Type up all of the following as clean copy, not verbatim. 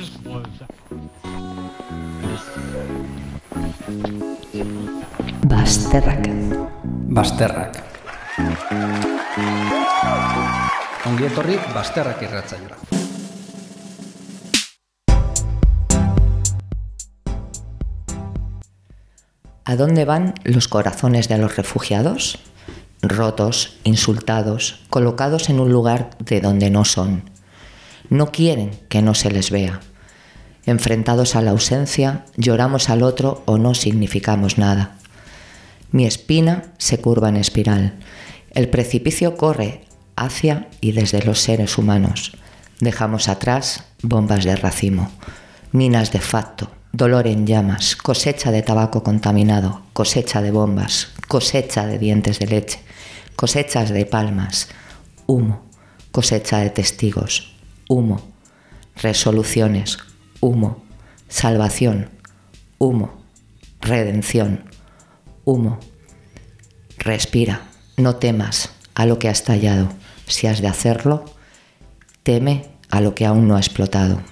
Basterrak. Ongi etorri Basterrak irratsaioa. ¿A dónde van los corazones de los refugiados? Rotos, insultados, colocados en un lugar de donde no son. No quieren que no se les vea. Enfrentados a la ausencia, lloramos al otro o no significamos nada. Mi espina se curva en espiral. El precipicio corre hacia y desde los seres humanos. Dejamos atrás bombas de racimo, minas de facto, dolor en llamas, cosecha de tabaco contaminado, cosecha de bombas, cosecha de dientes de leche, cosechas de palmas, humo, cosecha de testigos, humo, resoluciones, humo, salvación, humo, redención, humo. Respira, no temas a lo que ha estallado. Si has de hacerlo, teme a lo que aún no ha explotado.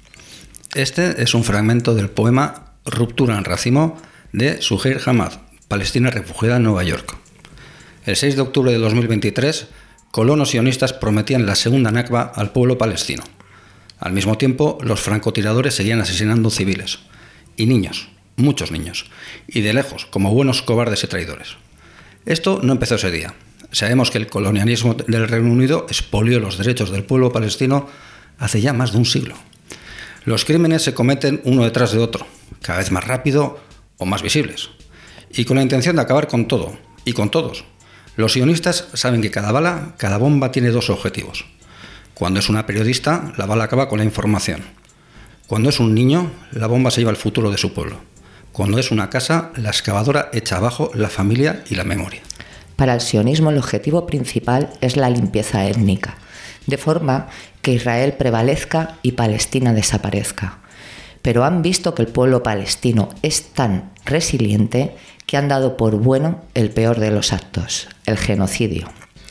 Este es un fragmento del poema Ruptura en racimo de Suheir Hamad, palestina refugiada en Nueva York. El 6 de octubre de 2023, colonos sionistas prometían la segunda Nakba al pueblo palestino. Al mismo tiempo, los francotiradores seguían asesinando civiles y niños, muchos niños, y de lejos, como buenos cobardes y traidores. Esto no empezó ese día. Sabemos que el colonialismo del Reino Unido expolió los derechos del pueblo palestino hace ya más de un siglo. Los crímenes se cometen uno detrás de otro, cada vez más rápido o más visibles, y con la intención de acabar con todo y con todos. Los sionistas saben que cada bala, cada bomba tiene dos objetivos. Cuando es una periodista, la bala acaba con la información. Cuando es un niño, la bomba se lleva el futuro de su pueblo. Cuando es una casa, la excavadora echa abajo la familia y la memoria. Para el sionismo el objetivo principal es la limpieza étnica, de forma que Israel prevalezca y Palestina desaparezca. Pero han visto que el pueblo palestino es tan resiliente que han dado por bueno el peor de los actos, el genocidio.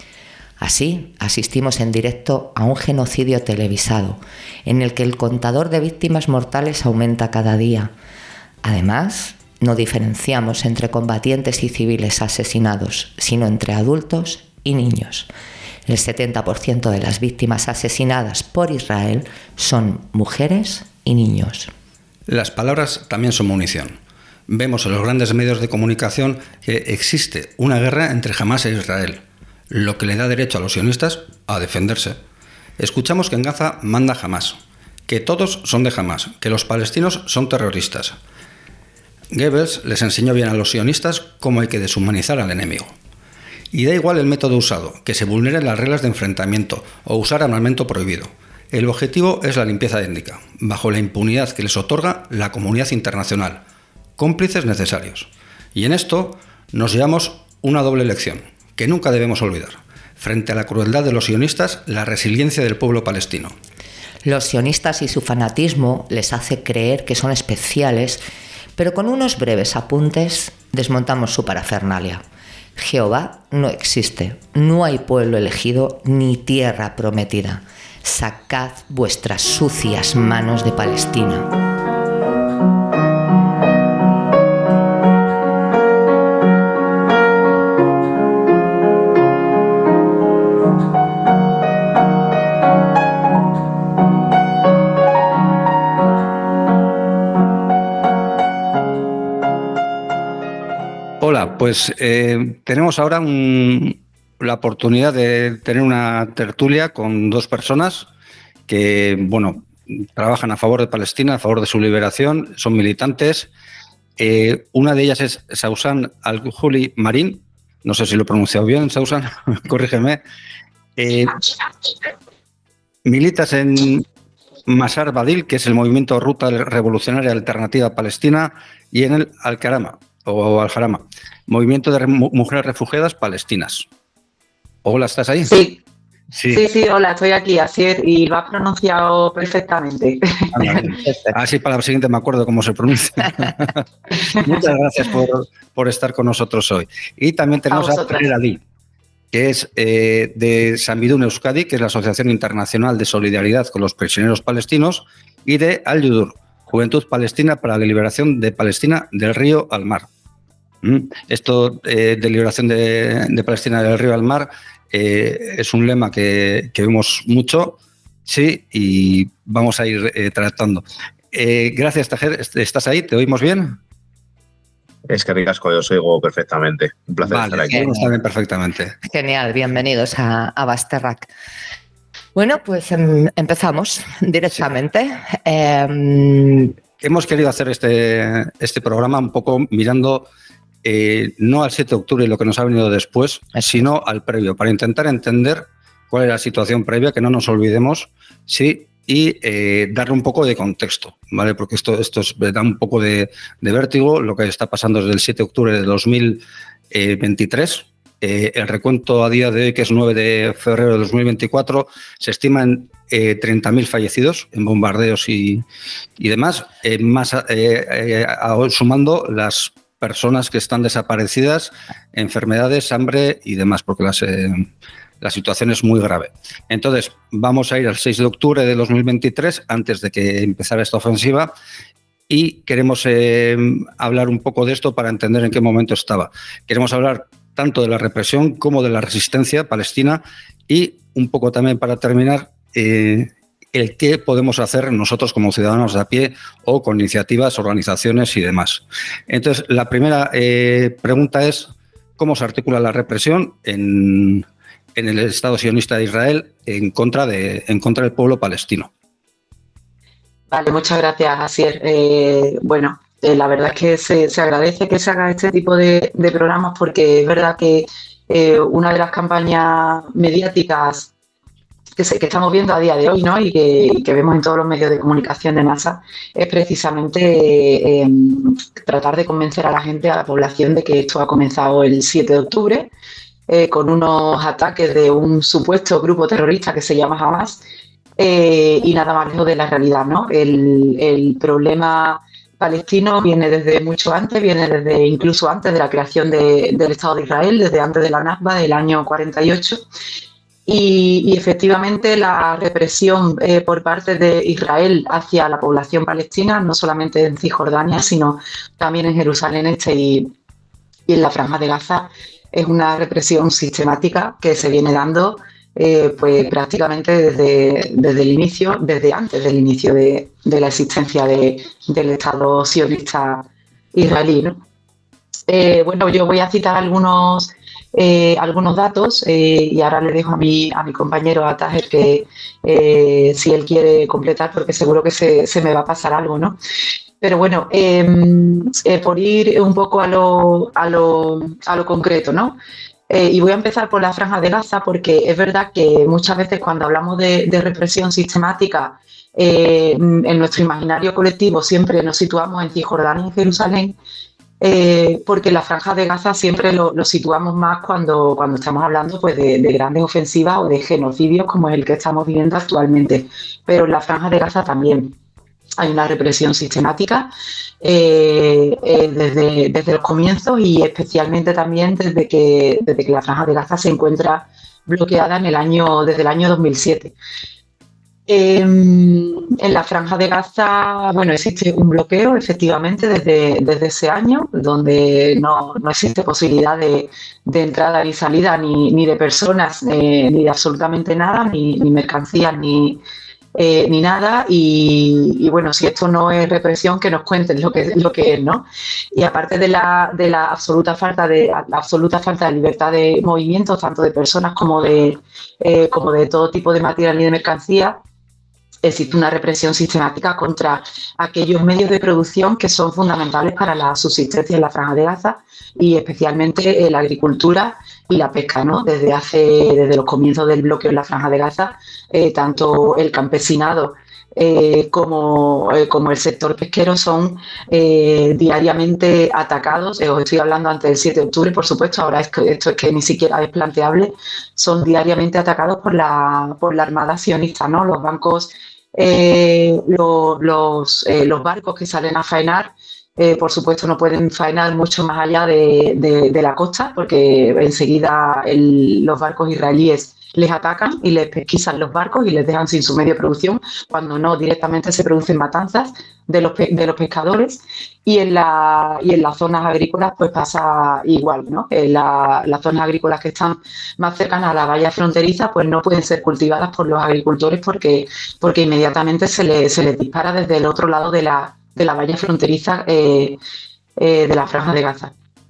Así, asistimos en directo a un genocidio televisado, en el que el contador de víctimas mortales aumenta cada día. Además, no diferenciamos entre combatientes y civiles asesinados, sino entre adultos y niños. El 70% de las víctimas asesinadas por Israel son mujeres y niños. Las palabras también son munición. Vemos en los grandes medios de comunicación que existe una guerra entre Hamás e Israel, lo que le da derecho a los sionistas a defenderse. Escuchamos que en Gaza manda Hamás, que todos son de Hamás, que los palestinos son terroristas. Goebbels les enseñó bien a los sionistas cómo hay que deshumanizar al enemigo. Y da igual el método usado, que se vulneren las reglas de enfrentamiento o usar armamento prohibido. El objetivo es la limpieza étnica, bajo la impunidad que les otorga la comunidad internacional, cómplices necesarios. Y en esto nos llevamos una doble lección, que nunca debemos olvidar. Frente a la crueldad de los sionistas, la resiliencia del pueblo palestino. Los sionistas y su fanatismo les hace creer que son especiales, pero con unos breves apuntes desmontamos su parafernalia. Jehová no existe, no hay pueblo elegido ni tierra prometida. Sacad vuestras sucias manos de Palestina. Hola, pues tenemos ahora la oportunidad de tener una tertulia con dos personas que, trabajan a favor de Palestina, a favor de su liberación, son militantes. Una de ellas es Sausan Al-Huli Marin, no sé si lo he pronunciado bien, Sausan, corrígeme. Militas en Masar Badil, que es el movimiento Ruta Revolucionaria Alternativa Palestina, y en el Al-Karama, o Al-Jarama, movimiento de mujeres refugiadas palestinas. Hola, ¿estás ahí? Sí, hola, estoy aquí, así es, y lo has pronunciado perfectamente. Así para la siguiente me acuerdo cómo se pronuncia. Muchas gracias por estar con nosotros hoy. Y también tenemos a Taner Ali, que es de Sambidun Euskadi, que es la Asociación Internacional de Solidaridad con los Prisioneros Palestinos, y de Al-Yudur, Juventud Palestina para la Liberación de Palestina del río al mar. Esto de liberación de Palestina del río al mar es un lema que vemos mucho, sí, y vamos a ir tratando. Gracias, Taher. ¿Estás ahí? ¿Te oímos bien? Es que ricasco, yo os oigo perfectamente. Un placer estar aquí. Está bien, perfectamente. Genial, bienvenidos a Basterrac. Bueno, pues empezamos directamente. Hemos querido hacer este programa un poco mirando no al 7 de octubre y lo que nos ha venido después, sino al previo, para intentar entender cuál era la situación previa, que no nos olvidemos, sí, y darle un poco de contexto, ¿vale? Porque esto da un poco de vértigo, lo que está pasando desde el 7 de octubre de 2023. El recuento a día de hoy, que es 9 de febrero de 2024, se estiman 30.000 fallecidos en bombardeos y demás, sumando las personas que están desaparecidas, enfermedades, hambre y demás, porque la situación es muy grave. Entonces, vamos a ir al 6 de octubre de 2023, antes de que empezara esta ofensiva, y queremos hablar un poco de esto para entender en qué momento estaba. Queremos hablar tanto de la represión como de la resistencia palestina y un poco también, para terminar, el qué podemos hacer nosotros como ciudadanos de a pie o con iniciativas, organizaciones y demás. Entonces, la primera pregunta es cómo se articula la represión en el Estado sionista de Israel en contra del pueblo palestino. Vale, muchas gracias, Asier. La verdad es que se agradece que se haga este tipo de programas, porque es verdad que una de las campañas mediáticas que estamos viendo a día de hoy, ¿no? y que vemos en todos los medios de comunicación de masa, es precisamente tratar de convencer a la gente, a la población, de que esto ha comenzado el 7 de octubre con unos ataques de un supuesto grupo terrorista que se llama Hamas, y nada más lejos de la realidad, ¿no? El problema palestino viene desde mucho antes, viene desde incluso antes de la creación del Estado de Israel, desde antes de la Nakba del año 48. Y efectivamente la represión por parte de Israel hacia la población palestina, no solamente en Cisjordania, sino también en Jerusalén Este y en la Franja de Gaza, es una represión sistemática que se viene dando pues prácticamente desde el inicio, desde antes del inicio de la existencia del Estado sionista israelí, ¿no? Yo voy a citar algunos datos y ahora le dejo a mi compañero, a Taher, que si él quiere completar, porque seguro que se me va a pasar algo, ¿no? Pero bueno, por ir un poco a lo concreto, ¿no? Y voy a empezar por la Franja de Gaza, porque es verdad que muchas veces cuando hablamos de represión sistemática, en nuestro imaginario colectivo siempre nos situamos en Cisjordania y en Jerusalén, porque la Franja de Gaza siempre lo situamos más cuando estamos hablando, pues, de grandes ofensivas o de genocidios como es el que estamos viviendo actualmente. Pero en la Franja de Gaza también hay una represión sistemática desde los comienzos, y especialmente también desde que la Franja de Gaza se encuentra bloqueada desde el año 2007. En la Franja de Gaza, existe un bloqueo, efectivamente, desde ese año, donde no existe posibilidad de entrada ni salida, ni de personas, ni de absolutamente nada, ni mercancías, ni nada. Y bueno, si esto no es represión, que nos cuenten lo que es, ¿no? Y aparte de la absoluta falta de libertad de movimiento, tanto de personas como de todo tipo de material y de mercancía, existe una represión sistemática contra aquellos medios de producción que son fundamentales para la subsistencia en la Franja de Gaza, y especialmente la agricultura y la pesca, ¿no? Desde los comienzos del bloqueo en la Franja de Gaza, tanto el campesinado como el sector pesquero son diariamente atacados. Os estoy hablando antes del 7 de octubre, por supuesto, ahora esto es que ni siquiera es planteable. Son diariamente atacados por la Armada sionista, ¿no? Los bancos, los barcos que salen a faenar, por supuesto, no pueden faenar mucho más allá de la costa, porque enseguida los barcos israelíes les atacan y les pesquisan los barcos y les dejan sin su medio de producción, cuando no, directamente se producen matanzas de los pescadores. Y en las zonas agrícolas pues pasa igual, ¿no? Las zonas agrícolas que están más cercanas a la valla fronteriza pues no pueden ser cultivadas por los agricultores porque inmediatamente se les dispara desde el otro lado de la valla fronteriza de la Franja de Gaza.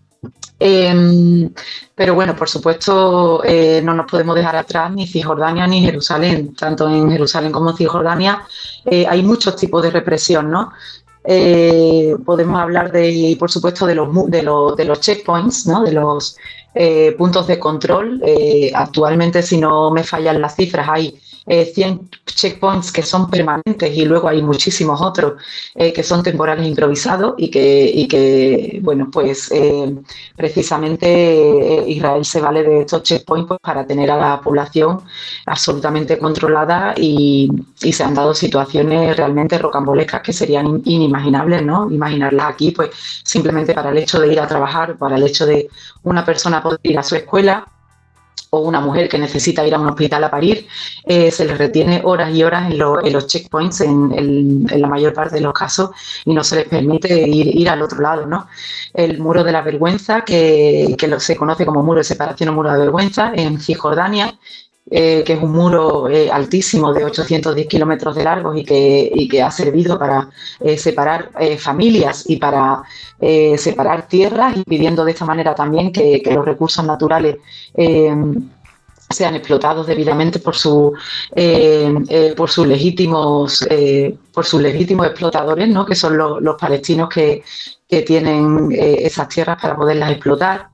Pero bueno, por supuesto, no nos podemos dejar atrás ni Cisjordania ni Jerusalén. Tanto en Jerusalén como en Cisjordania hay muchos tipos de represión, ¿no? Podemos hablar por supuesto, de los checkpoints, ¿no? De los puntos de control. Actualmente, si no me fallan las cifras, hay 100 checkpoints que son permanentes y luego hay muchísimos otros que son temporales improvisados y que bueno, pues precisamente Israel se vale de estos checkpoints pues, para tener a la población absolutamente controlada y se han dado situaciones realmente rocambolescas que serían inimaginables, ¿no? Imaginarlas aquí, pues simplemente para el hecho de ir a trabajar, para el hecho de una persona poder ir a su escuela, o una mujer que necesita ir a un hospital a parir, se les retiene horas y horas en los checkpoints en la mayor parte de los casos y no se les permite ir al otro lado, ¿no? El muro de la vergüenza, que se conoce como muro de separación o muro de vergüenza en Cisjordania, que es un muro altísimo de 810 kilómetros de largo y que ha servido para separar familias y para separar tierras, impidiendo de esta manera también que los recursos naturales sean explotados debidamente por sus legítimos explotadores, ¿no? Que son los palestinos que tienen esas tierras para poderlas explotar.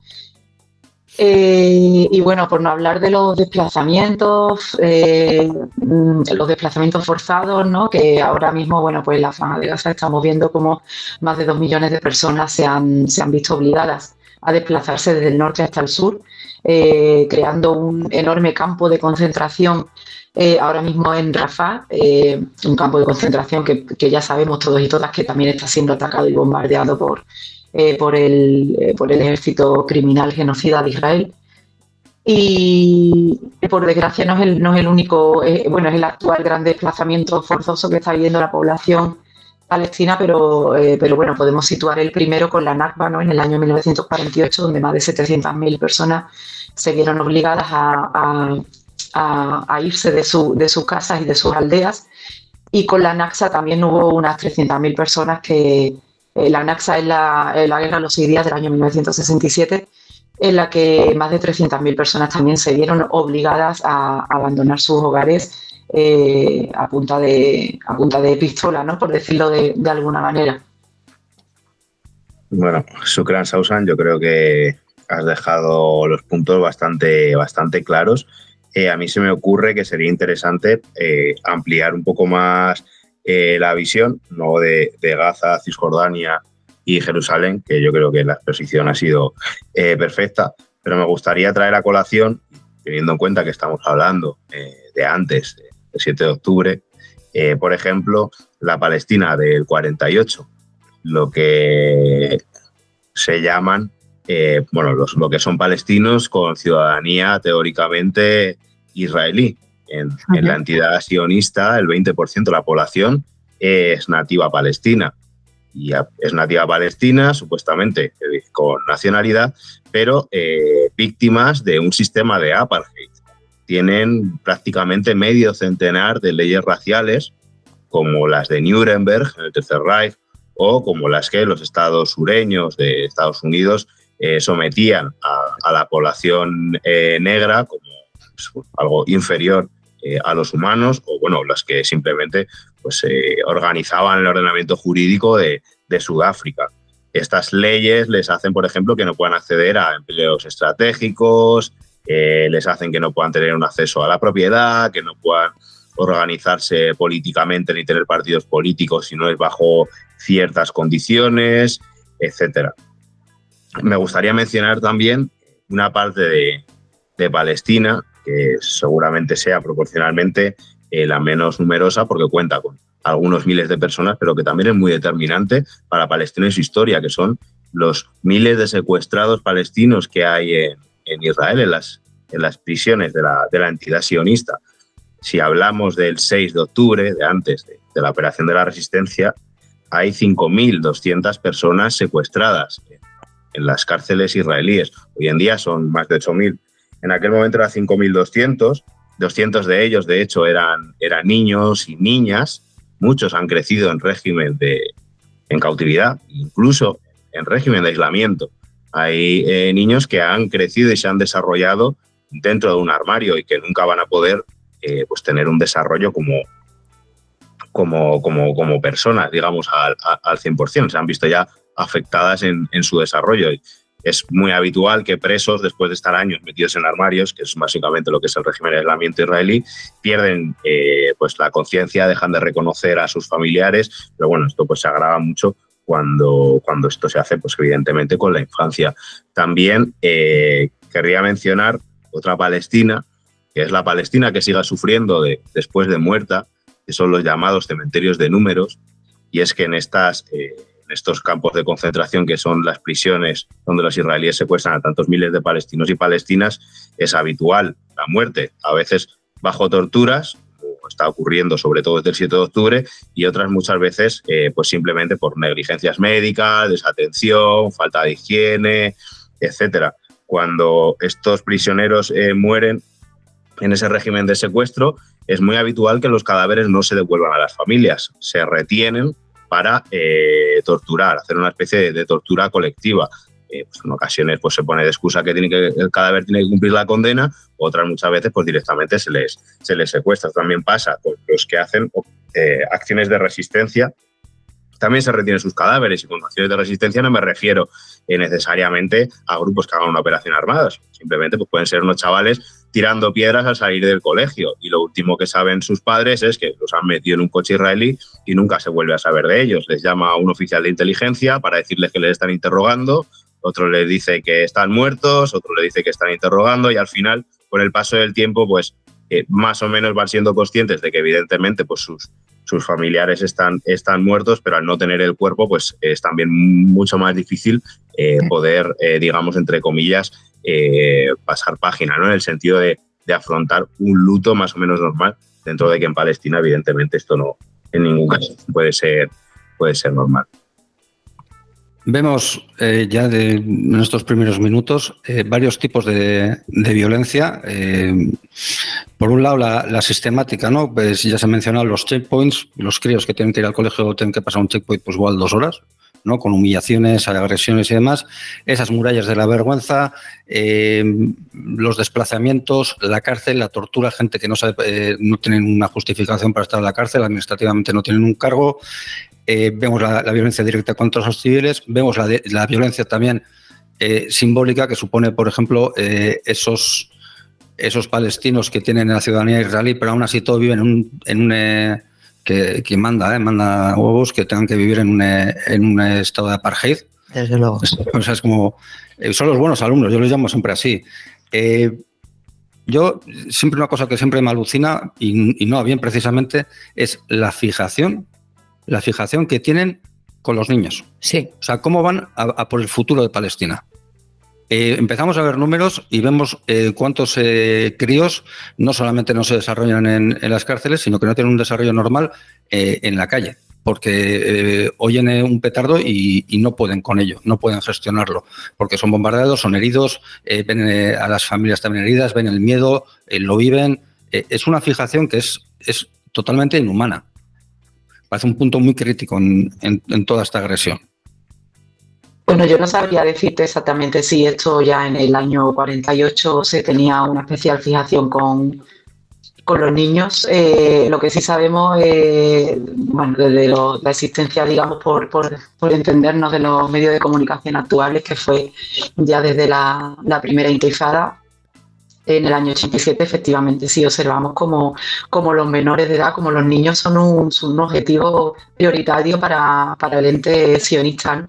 Y bueno, por no hablar de los desplazamientos forzados, ¿no? Que ahora mismo, bueno, pues en la Franja de Gaza estamos viendo cómo más de 2 millones de personas se han visto obligadas a desplazarse desde el norte hasta el sur, creando un enorme campo de concentración ahora mismo en Rafah, un campo de concentración que ya sabemos todos y todas que también está siendo atacado y bombardeado por el ejército criminal genocida de Israel. Y por desgracia no es el único, es el actual gran desplazamiento forzoso que está viviendo la población palestina, pero bueno, podemos situar el primero con la Nakba, ¿no? En el año 1948, donde más de 700.000 personas se vieron obligadas a irse de sus casas y de sus aldeas, y con la Naksa también hubo unas 300.000 personas que la Naksa es la guerra de los 6 días del año 1967, en la que más de 300.000 personas también se vieron obligadas a abandonar sus hogares a punta de pistola, ¿no? Por decirlo de alguna manera. Bueno, Shukran Sausan, yo creo que has dejado los puntos bastante claros. A mí se me ocurre que sería interesante ampliar un poco más la visión, no de Gaza, Cisjordania y Jerusalén, que yo creo que la exposición ha sido perfecta, pero me gustaría traer a colación, teniendo en cuenta que estamos hablando de antes del 7 de octubre, por ejemplo, la Palestina del 48, lo que se llaman, lo que son palestinos con ciudadanía teóricamente israelí. En la entidad sionista, el 20% de la población es nativa palestina. Y es nativa palestina, supuestamente con nacionalidad, pero víctimas de un sistema de apartheid. Tienen prácticamente medio centenar de leyes raciales, como las de Nuremberg en el Tercer Reich, o como las que los estados sureños de Estados Unidos sometían a la población negra como algo inferior a los humanos, o bueno, las que simplemente pues organizaban el ordenamiento jurídico de Sudáfrica. Estas leyes les hacen, por ejemplo, que no puedan acceder a empleos estratégicos, les hacen que no puedan tener un acceso a la propiedad, que no puedan organizarse políticamente ni tener partidos políticos si no es bajo ciertas condiciones, etcétera. Me gustaría mencionar también una parte de Palestina que seguramente sea proporcionalmente la menos numerosa porque cuenta con algunos miles de personas, pero que también es muy determinante para Palestina y su historia, que son los miles de secuestrados palestinos que hay en Israel, en las en las prisiones de la entidad sionista. Si hablamos del 6 de octubre, de antes de la operación de la Resistencia, hay 5.200 personas secuestradas en las cárceles israelíes. Hoy en día son más de 8.000. En aquel momento eran 5.200. 200 de ellos, de hecho, eran niños y niñas. Muchos han crecido en régimen en cautividad, incluso en régimen de aislamiento. Hay niños que han crecido y se han desarrollado dentro de un armario y que nunca van a poder pues tener un desarrollo como personas, digamos, al 100%. Se han visto ya afectadas en su desarrollo. Es muy habitual que presos, después de estar años metidos en armarios, que es básicamente lo que es el régimen de aislamiento israelí, pierden pues la conciencia, dejan de reconocer a sus familiares, pero bueno, esto pues se agrava mucho cuando esto se hace, pues evidentemente con la infancia. También querría mencionar otra Palestina, que es la Palestina que siga sufriendo después de muerta, que son los llamados cementerios de números, y es que en estos campos de concentración, que son las prisiones donde los israelíes secuestran a tantos miles de palestinos y palestinas, es habitual la muerte, a veces bajo torturas, como está ocurriendo sobre todo desde el 7 de octubre, y otras muchas veces pues simplemente por negligencias médicas, desatención, falta de higiene, etcétera. Cuando estos prisioneros mueren en ese régimen de secuestro, es muy habitual que los cadáveres no se devuelvan a las familias, se retienen para torturar, hacer una especie de tortura colectiva. Pues en ocasiones pues, se pone de excusa que el cadáver tiene que cumplir la condena, otras muchas veces pues, directamente se les secuestra. También pasa con los que hacen acciones de resistencia, también se retienen sus cadáveres, y con acciones de resistencia no me refiero necesariamente a grupos que hagan una operación armada, simplemente pues, pueden ser unos chavales tirando piedras al salir del colegio, y lo último que saben sus padres es que los han metido en un coche israelí y nunca se vuelve a saber de ellos. Les llama un oficial de inteligencia para decirles que les están interrogando, otro les dice que están muertos, otro le dice que están interrogando, y al final, con el paso del tiempo, pues más o menos van siendo conscientes de que evidentemente pues, sus familiares están muertos, pero al no tener el cuerpo, pues es también mucho más difícil poder, digamos, entre comillas, pasar página, ¿no? En el sentido de afrontar un luto más o menos normal, dentro de que en Palestina, evidentemente, esto no, en ningún caso puede ser normal. Vemos ya en estos primeros minutos varios tipos de violencia. Por un lado, la sistemática, ¿no? Pues ya se han mencionado los checkpoints, los críos que tienen que ir al colegio tienen que pasar un checkpoint pues igual 2 horas, ¿no? Con humillaciones, agresiones y demás. Esas murallas de la vergüenza, los desplazamientos, la cárcel, la tortura, gente que no tienen una justificación para estar en la cárcel, administrativamente no tienen un cargo. Vemos la violencia directa contra los civiles, vemos la violencia también simbólica que supone, por ejemplo, esos palestinos que tienen la ciudadanía israelí, pero aún así todos viven que manda huevos, que tengan que vivir en un estado de apartheid. Desde luego. O sea, es como, son los buenos alumnos, yo los llamo siempre así. Yo, siempre una cosa que siempre me alucina, y no bien precisamente, es la fijación que tienen con los niños. Sí. O sea, cómo van a por el futuro de Palestina. Empezamos a ver números y vemos cuántos críos no solamente no se desarrollan en las cárceles, sino que no tienen un desarrollo normal en la calle, porque oyen un petardo y no pueden con ello, no pueden gestionarlo, porque son bombardeados, son heridos, ven a las familias también heridas, ven el miedo, lo viven. Es una fijación que es totalmente inhumana. Parece un punto muy crítico en toda esta agresión. Bueno, yo no sabría decirte exactamente si esto ya en el año 48 se tenía una especial fijación con los niños. Lo que sí sabemos, bueno, desde la existencia, digamos, por entendernos de los medios de comunicación actuales, que fue ya desde la primera intifada, en el año 87, efectivamente, sí observamos como los menores de edad, como los niños son un objetivo prioritario para el ente sionista.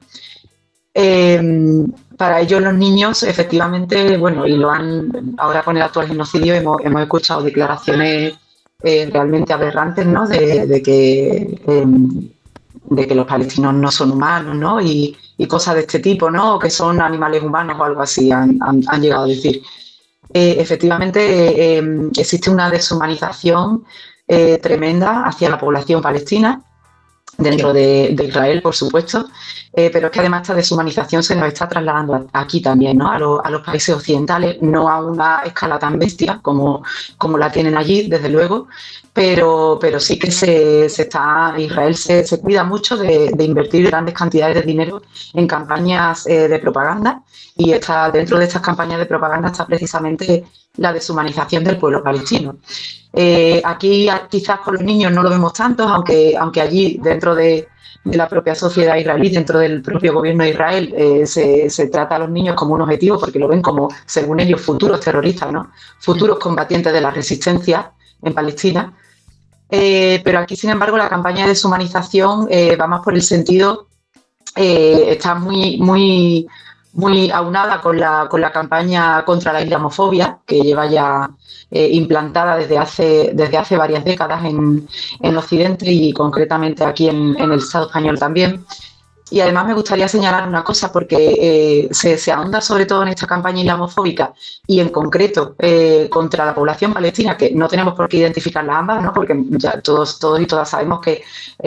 Para ellos los niños, efectivamente, bueno, y ahora con el actual genocidio hemos escuchado declaraciones realmente aberrantes, ¿no? De que los palestinos no son humanos, ¿no? Y cosas de este tipo, ¿no? O que son animales humanos o algo así han llegado a decir. efectivamente existe una deshumanización tremenda hacia la población palestina, dentro de Israel, por supuesto, pero es que además esta deshumanización se nos está trasladando aquí también, ¿no? A los países occidentales, no a una escala tan bestia como la tienen allí, desde luego, pero sí que Israel se cuida mucho de invertir grandes cantidades de dinero en campañas de propaganda, y dentro de estas campañas de propaganda está precisamente la deshumanización del pueblo palestino. Aquí quizás con los niños no lo vemos tanto, aunque allí dentro de la propia sociedad israelí, dentro del propio gobierno de Israel, se trata a los niños como un objetivo, porque lo ven como, según ellos, futuros terroristas, ¿no? Futuros combatientes de la resistencia en Palestina. Pero aquí, sin embargo, la campaña de deshumanización va más por el sentido, está muy aunada con la campaña contra la islamofobia, que lleva ya implantada desde hace varias décadas en Occidente, y concretamente aquí en el Estado español también. Y además me gustaría señalar una cosa, porque se ahonda sobre todo en esta campaña islamofóbica y en concreto contra la población palestina, que no tenemos por qué identificarlas ambas, ¿no? Porque ya todos y todas sabemos que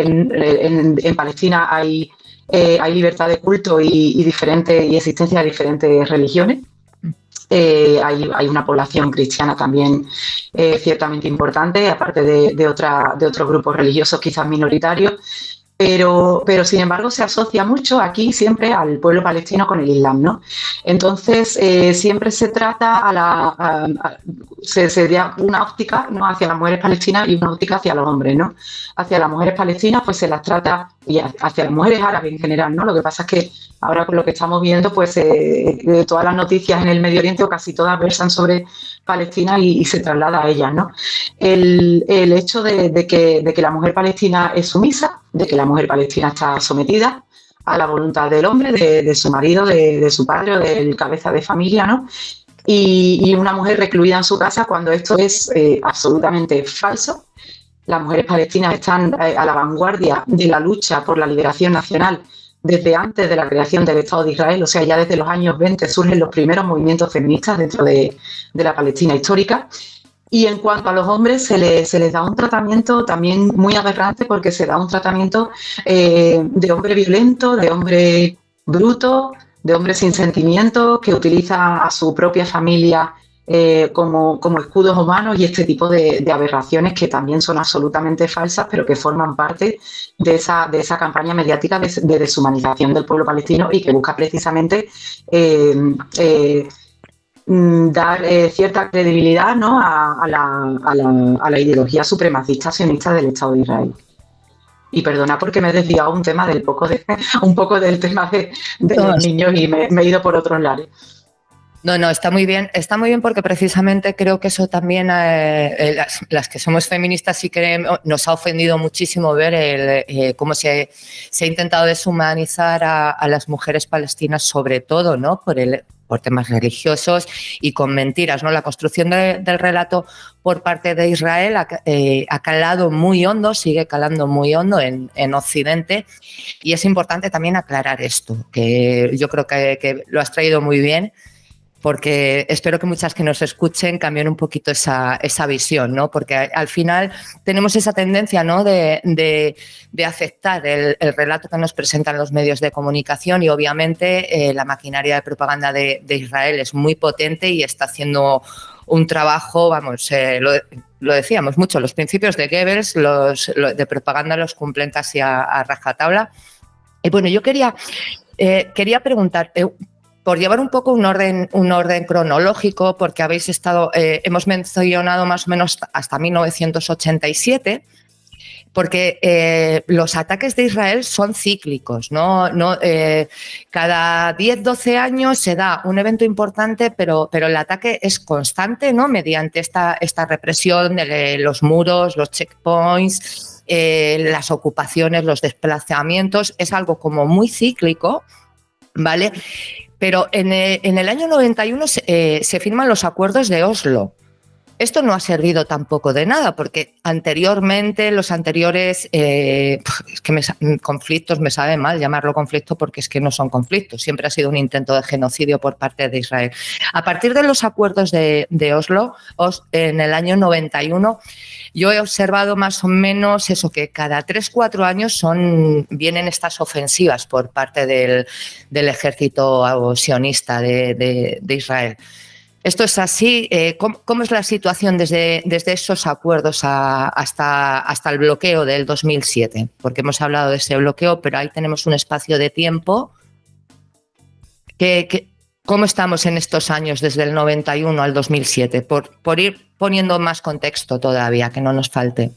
en Palestina hay libertad de culto y existencia de diferentes religiones. Hay una población cristiana también ciertamente importante, aparte de otros grupos religiosos quizás minoritarios, pero sin embargo se asocia mucho aquí siempre al pueblo palestino con el Islam, ¿no? Entonces siempre se trata se da una óptica, ¿no?, hacia las mujeres palestinas y una óptica hacia los hombres, ¿no? Hacia las mujeres palestinas pues se las trata, y hacia las mujeres árabes en general, ¿no? Lo que pasa es que ahora con lo que estamos viendo, pues todas las noticias en el Medio Oriente, o casi todas, versan sobre Palestina y se traslada a ellas, ¿no? El hecho de que la mujer palestina es sumisa, de que la mujer palestina está sometida a la voluntad del hombre, de su marido, de su padre o del cabeza de familia, ¿no? Y una mujer recluida en su casa, cuando esto es absolutamente falso. Las mujeres palestinas están a la vanguardia de la lucha por la liberación nacional desde antes de la creación del Estado de Israel, o sea, ya desde los años 20 surgen los primeros movimientos feministas dentro de la Palestina histórica. Y en cuanto a los hombres, se les da un tratamiento también muy aberrante, porque se da un tratamiento de hombre violento, de hombre bruto, de hombre sin sentimientos, que utiliza a su propia familia como escudos humanos, y este tipo de aberraciones que también son absolutamente falsas, pero que forman parte de esa campaña mediática de deshumanización del pueblo palestino, y que busca precisamente dar cierta credibilidad, ¿no?, a la ideología supremacista sionista del Estado de Israel. Y perdona porque me he desviado un poco del tema de los niños, y me he ido por otros lares. No, está muy bien porque precisamente creo que eso también, las que somos feministas, sí que nos ha ofendido muchísimo ver cómo se ha intentado deshumanizar a las mujeres palestinas, sobre todo, ¿no?, por temas religiosos y con mentiras, ¿no? La construcción del relato por parte de Israel ha calado muy hondo, sigue calando muy hondo en Occidente, y es importante también aclarar esto, que yo creo que lo has traído muy bien, porque espero que muchas que nos escuchen cambien un poquito esa visión, ¿no? Porque al final tenemos esa tendencia, ¿no?, de aceptar el relato que nos presentan los medios de comunicación, y obviamente la maquinaria de propaganda de Israel es muy potente y está haciendo un trabajo, vamos, lo decíamos mucho, los principios de Goebbels de propaganda los cumplen casi a rajatabla. Y bueno, yo quería preguntar, por llevar un poco un orden cronológico, porque hemos mencionado más o menos hasta 1987, porque los ataques de Israel son cíclicos, ¿no? Cada 10-12 años se da un evento importante, pero el ataque es constante, ¿no?, mediante esta represión de los muros, los checkpoints, las ocupaciones, los desplazamientos. Es algo como muy cíclico, ¿vale? Pero en el año 91 se firman los acuerdos de Oslo, Esto no ha servido tampoco de nada, porque anteriormente, los anteriores conflictos, me sabe mal llamarlo conflicto porque es que no son conflictos, siempre ha sido un intento de genocidio por parte de Israel. A partir de los acuerdos de Oslo, en el año 91, yo he observado más o menos eso, que cada 3-4 años vienen estas ofensivas por parte del ejército sionista de Israel. ¿Esto es así? ¿Cómo es la situación desde esos acuerdos hasta el bloqueo del 2007? Porque hemos hablado de ese bloqueo, pero ahí tenemos un espacio de tiempo. ¿Cómo estamos en estos años desde el 91 al 2007? Por ir poniendo más contexto todavía, que no nos falte.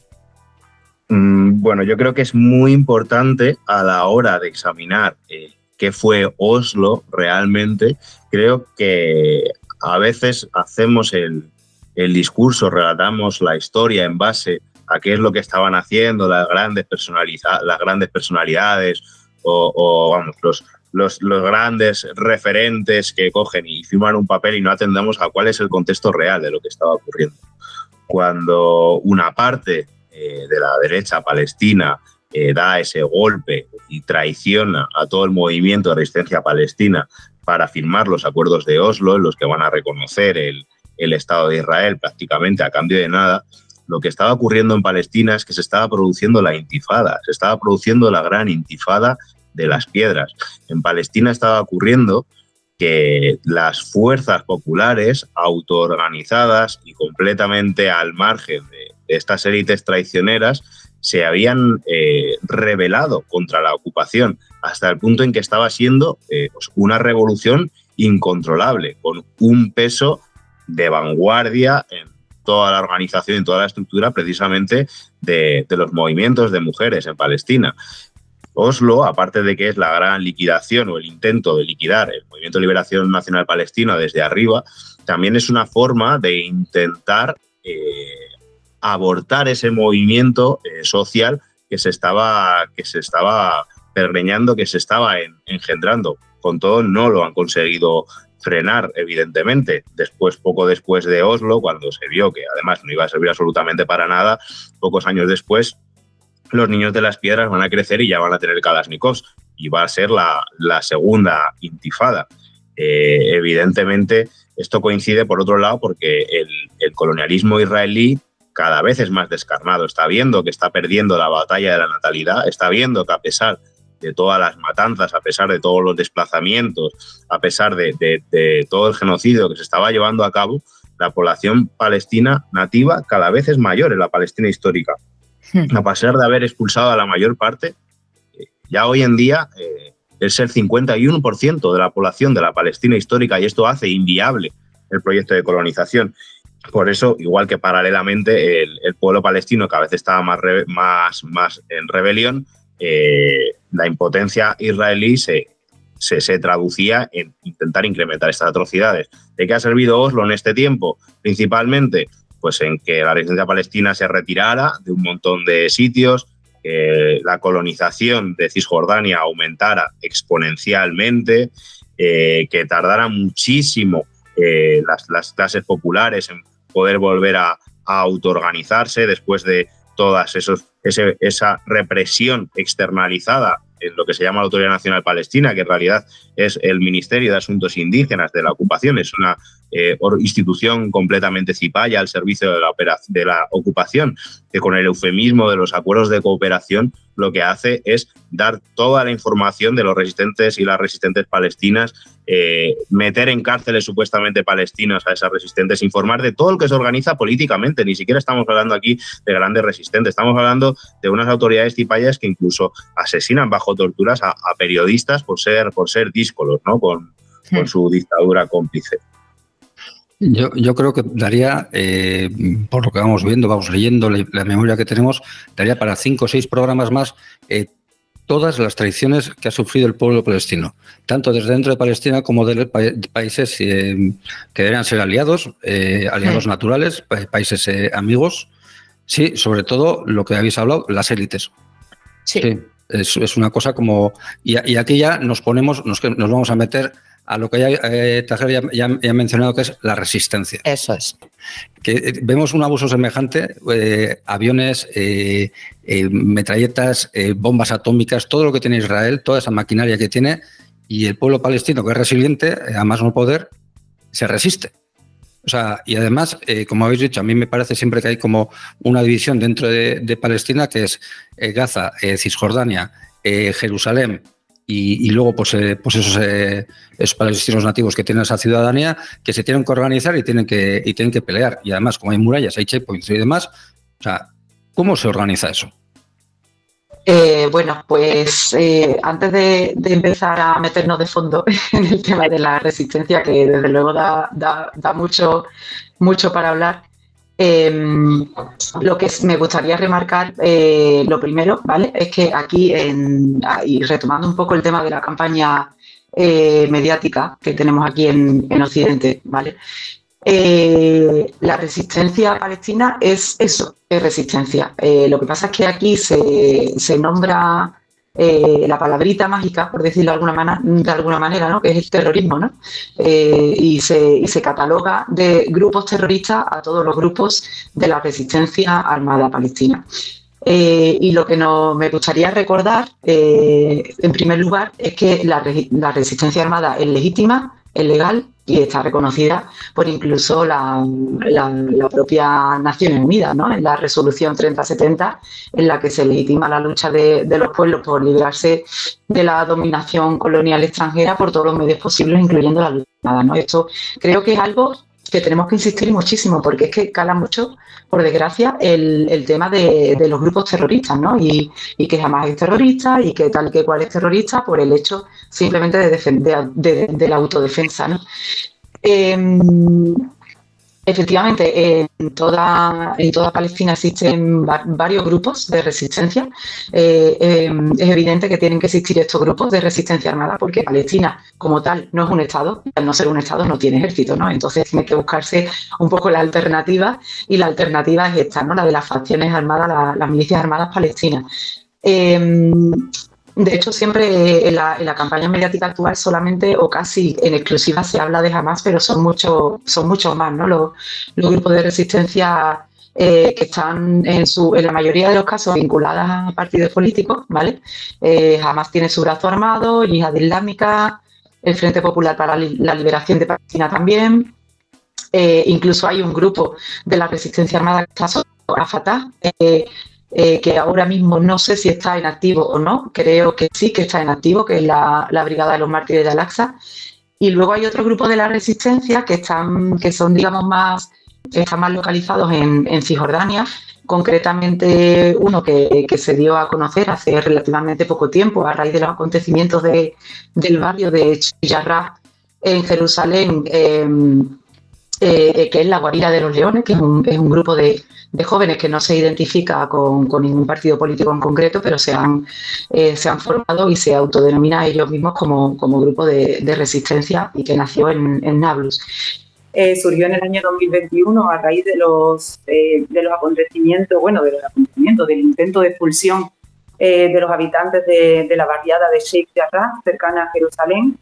Bueno, yo creo que es muy importante a la hora de examinar qué fue Oslo realmente. Creo que a veces hacemos el discurso, relatamos la historia en base a qué es lo que estaban haciendo las grandes personalidades o vamos, los grandes referentes que cogen y firman un papel y no atendemos a cuál es el contexto real de lo que estaba ocurriendo. Cuando una parte de la derecha palestina da ese golpe y traiciona a todo el movimiento de resistencia palestina para firmar los acuerdos de Oslo, en los que van a reconocer el Estado de Israel prácticamente a cambio de nada, lo que estaba ocurriendo en Palestina es que se estaba produciendo la intifada, se estaba produciendo la gran intifada de las piedras. En Palestina estaba ocurriendo que las fuerzas populares autoorganizadas y completamente al margen de estas élites traicioneras se habían rebelado contra la ocupación hasta el punto en que estaba siendo una revolución incontrolable, con un peso de vanguardia en toda la organización, en toda la estructura precisamente de los movimientos de mujeres en Palestina. Oslo, aparte de que es la gran liquidación o el intento de liquidar el Movimiento de Liberación Nacional Palestina desde arriba, también es una forma de intentar abortar ese movimiento social que se estaba pergeñando, que se estaba engendrando. Con todo, no lo han conseguido frenar, evidentemente. Poco después de Oslo, cuando se vio que además no iba a servir absolutamente para nada, pocos años después, los niños de las piedras van a crecer y ya van a tener Kalashnikovs y va a ser la segunda intifada. Evidentemente, esto coincide, por otro lado, porque el colonialismo israelí cada vez es más descarnado. Está viendo que está perdiendo la batalla de la natalidad, está viendo que a pesar de todas las matanzas, a pesar de todos los desplazamientos, a pesar de todo el genocidio que se estaba llevando a cabo, la población palestina nativa cada vez es mayor en la Palestina histórica. A pesar de haber expulsado a la mayor parte, ya hoy en día es el 51% de la población de la Palestina histórica y esto hace inviable el proyecto de colonización. Por eso, igual que paralelamente el pueblo palestino cada vez estaba más en rebelión, la impotencia israelí se traducía en intentar incrementar estas atrocidades. ¿De qué ha servido Oslo en este tiempo? Principalmente, pues en que la resistencia palestina se retirara de un montón de sitios, que la colonización de Cisjordania aumentara exponencialmente, que tardara muchísimo las clases populares en poder volver a autoorganizarse después de toda esa represión externalizada en lo que se llama la Autoridad Nacional Palestina, que en realidad es el Ministerio de Asuntos Indígenas de la ocupación, es una institución completamente cipaya al servicio de la ocupación, que con el eufemismo de los acuerdos de cooperación lo que hace es dar toda la información de los resistentes y las resistentes palestinas, meter en cárceles supuestamente palestinas a esas resistentes, informar de todo lo que se organiza políticamente. Ni siquiera estamos hablando aquí de grandes resistentes, estamos hablando de unas autoridades cipayas que incluso asesinan bajo torturas a periodistas por ser díscolos, ¿no? con su dictadura cómplice. Yo creo que daría, por lo que vamos viendo, vamos leyendo la memoria que tenemos, daría para 5 o 6 programas más todas las traiciones que ha sufrido el pueblo palestino, tanto desde dentro de Palestina como de países que deberían ser aliados naturales, países amigos. Sí, sobre todo lo que habéis hablado, las élites. Sí. Es una cosa como... Y aquí ya nos vamos a meter a lo que Tajer ya ha mencionado, que es la resistencia. Eso es. Que vemos un abuso semejante, aviones, metralletas, bombas atómicas, todo lo que tiene Israel, toda esa maquinaria que tiene, y el pueblo palestino, que es resiliente, a más no poder, se resiste. O sea, y además, como habéis dicho, a mí me parece siempre que hay como una división dentro de Palestina, que es Gaza, Cisjordania, Jerusalén, y luego pues esos palestinos nativos que tienen esa ciudadanía, que se tienen que organizar y tienen que pelear. Y además, como hay murallas, hay checkpoints y demás, o sea, ¿cómo se organiza eso? Bueno, pues antes de empezar a meternos de fondo en el tema de la resistencia, que desde luego da mucho para hablar, lo que me gustaría remarcar, lo primero, ¿vale? Es que aquí, y retomando un poco el tema de la campaña mediática que tenemos aquí en Occidente, ¿vale? La resistencia palestina es eso, es resistencia. Lo que pasa es que aquí se nombra la palabrita mágica, por decirlo de alguna manera, ¿no? Que es el terrorismo, ¿no? Y se cataloga de grupos terroristas a todos los grupos de la resistencia armada palestina. Y lo que me gustaría recordar, en primer lugar, es que la resistencia armada es legítima, es legal y está reconocida por incluso la propia Naciones Unidas, ¿no? En la resolución 3070, en la que se legitima la lucha de los pueblos por librarse de la dominación colonial extranjera por todos los medios posibles, incluyendo la lucha armada, ¿no? Esto creo que es algo que tenemos que insistir muchísimo, porque es que cala mucho, por desgracia, el tema de los grupos terroristas, ¿no? Y que jamás es terrorista y que tal y que cual es terrorista por el hecho simplemente de la autodefensa, ¿no? Efectivamente, en toda Palestina existen varios grupos de resistencia. Es evidente que tienen que existir estos grupos de resistencia armada porque Palestina, como tal, no es un Estado. Y al no ser un Estado, no tiene ejército, ¿no? Entonces tiene que buscarse un poco la alternativa, y la alternativa es esta, ¿no? La de las facciones armadas, las milicias armadas palestinas. De hecho, siempre en la campaña mediática actual solamente o casi en exclusiva se habla de Hamas, pero son muchos más, ¿no? Los grupos de resistencia que están en la mayoría de los casos vinculadas a partidos políticos, ¿vale? Hamas tiene su brazo armado, Yihad Islámica, el Frente Popular para la Liberación de Palestina también. Incluso hay un grupo de la resistencia armada que está asociado a Fatah, que ahora mismo no sé si está en activo o no, creo que sí que está en activo, que es la Brigada de los Mártires de Al-Aqsa. Y luego hay otro grupo de la resistencia que son, digamos, están más localizados en Cisjordania, concretamente uno que se dio a conocer hace relativamente poco tiempo a raíz de los acontecimientos del barrio de Yarrah en Jerusalén, que es la Guarida de los Leones, que es un grupo de jóvenes que no se identifica con ningún partido político en concreto, pero se han formado y se autodenominan ellos mismos como grupo de resistencia, y que nació en Nablus. Surgió en el año 2021 a raíz de los acontecimientos, del intento de expulsión de los habitantes de la barriada de Sheikh Jarrah, cercana a Jerusalén,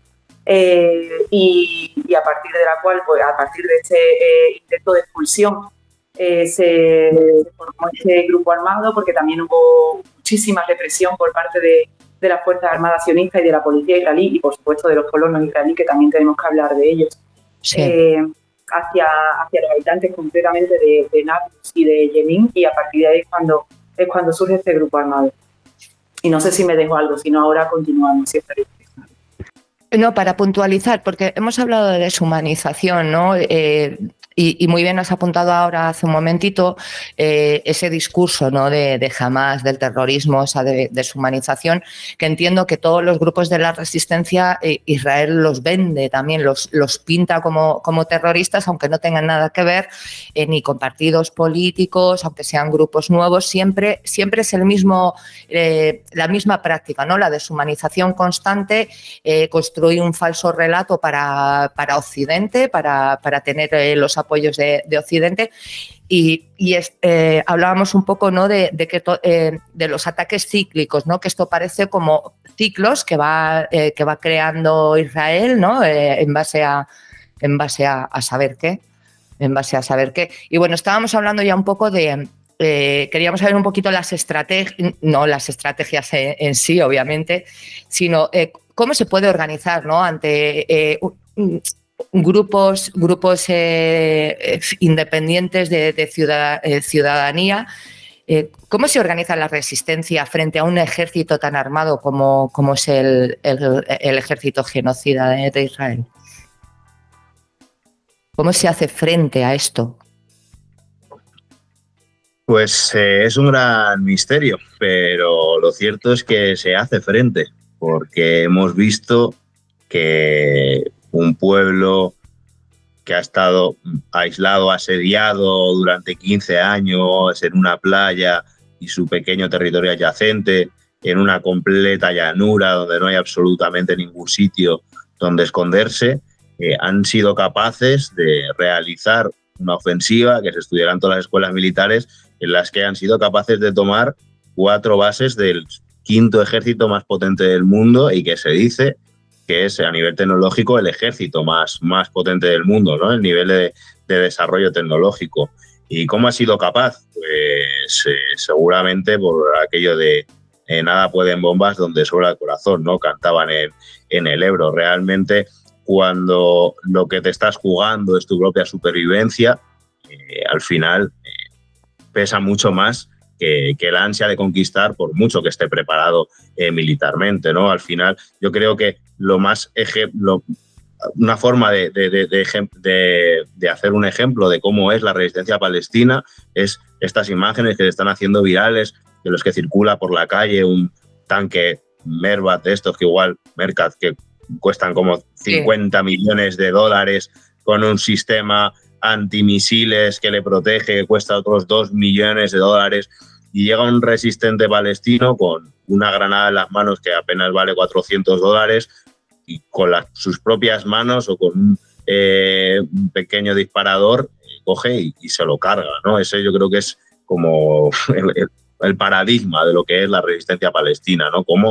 y a partir de la cual, pues a partir de este intento de expulsión, se formó este grupo armado, porque también hubo muchísima represión por parte de las Fuerzas Armadas sionistas y de la policía israelí, y por supuesto de los colonos israelíes, que también tenemos que hablar de ellos, sí. Hacia los habitantes concretamente de Nablus y de Jenin, y a partir de ahí es cuando surge este grupo armado. Y no sé si me dejo algo, si no ahora continuamos, si estaréis. No, para puntualizar, porque hemos hablado de deshumanización, ¿no? Y muy bien has apuntado ahora hace un momentito ese discurso, ¿no? de Hamas, del terrorismo, esa deshumanización, que entiendo que todos los grupos de la resistencia, Israel los vende también, los pinta como terroristas, aunque no tengan nada que ver ni con partidos políticos, aunque sean grupos nuevos, siempre es la misma práctica, ¿no? La deshumanización constante, construir un falso relato para Occidente, para tener los apoyos apoyos de Occidente. Hablábamos un poco, ¿no?, de los ataques cíclicos, ¿no?, que esto parece como ciclos que va creando Israel, ¿no?, en base a saber qué. Y bueno, estábamos hablando ya un poco queríamos saber un poquito las estrategias, no las estrategias en sí, obviamente, sino cómo se puede organizar, ¿no?, ante grupos independientes de ciudadanía. ¿Cómo se organiza la resistencia frente a un ejército tan armado como es el ejército genocida de Israel? ¿Cómo se hace frente a esto? Pues es un gran misterio, pero lo cierto es que se hace frente, porque hemos visto que un pueblo que ha estado aislado, asediado durante 15 años en una playa y su pequeño territorio adyacente, en una completa llanura donde no hay absolutamente ningún sitio donde esconderse, han sido capaces de realizar una ofensiva que se estudiará en todas las escuelas militares, en las que han sido capaces de tomar 4 bases del 5º ejército más potente del mundo y que se dice que es a nivel tecnológico el ejército más potente del mundo, ¿no?, el nivel de desarrollo tecnológico. ¿Y cómo ha sido capaz? Pues seguramente por aquello de nada pueden bombas donde sobra el corazón, ¿no?, cantaban en el Ebro. Realmente, cuando lo que te estás jugando es tu propia supervivencia, al final pesa mucho más que la ansia de conquistar, por mucho que esté preparado militarmente, ¿no? Al final, yo creo que una forma de hacer un ejemplo de cómo es la resistencia palestina es estas imágenes que se están haciendo virales, de los que circula por la calle un tanque Mervat de estos que cuestan como 50 millones de dólares, con un sistema antimisiles que le protege, que cuesta otros 2 millones de dólares, y llega un resistente palestino con una granada en las manos que apenas vale $400 y con sus propias manos o con un pequeño disparador coge y se lo carga, ¿no? Ese yo creo que es como el paradigma de lo que es la resistencia palestina, ¿no? Cómo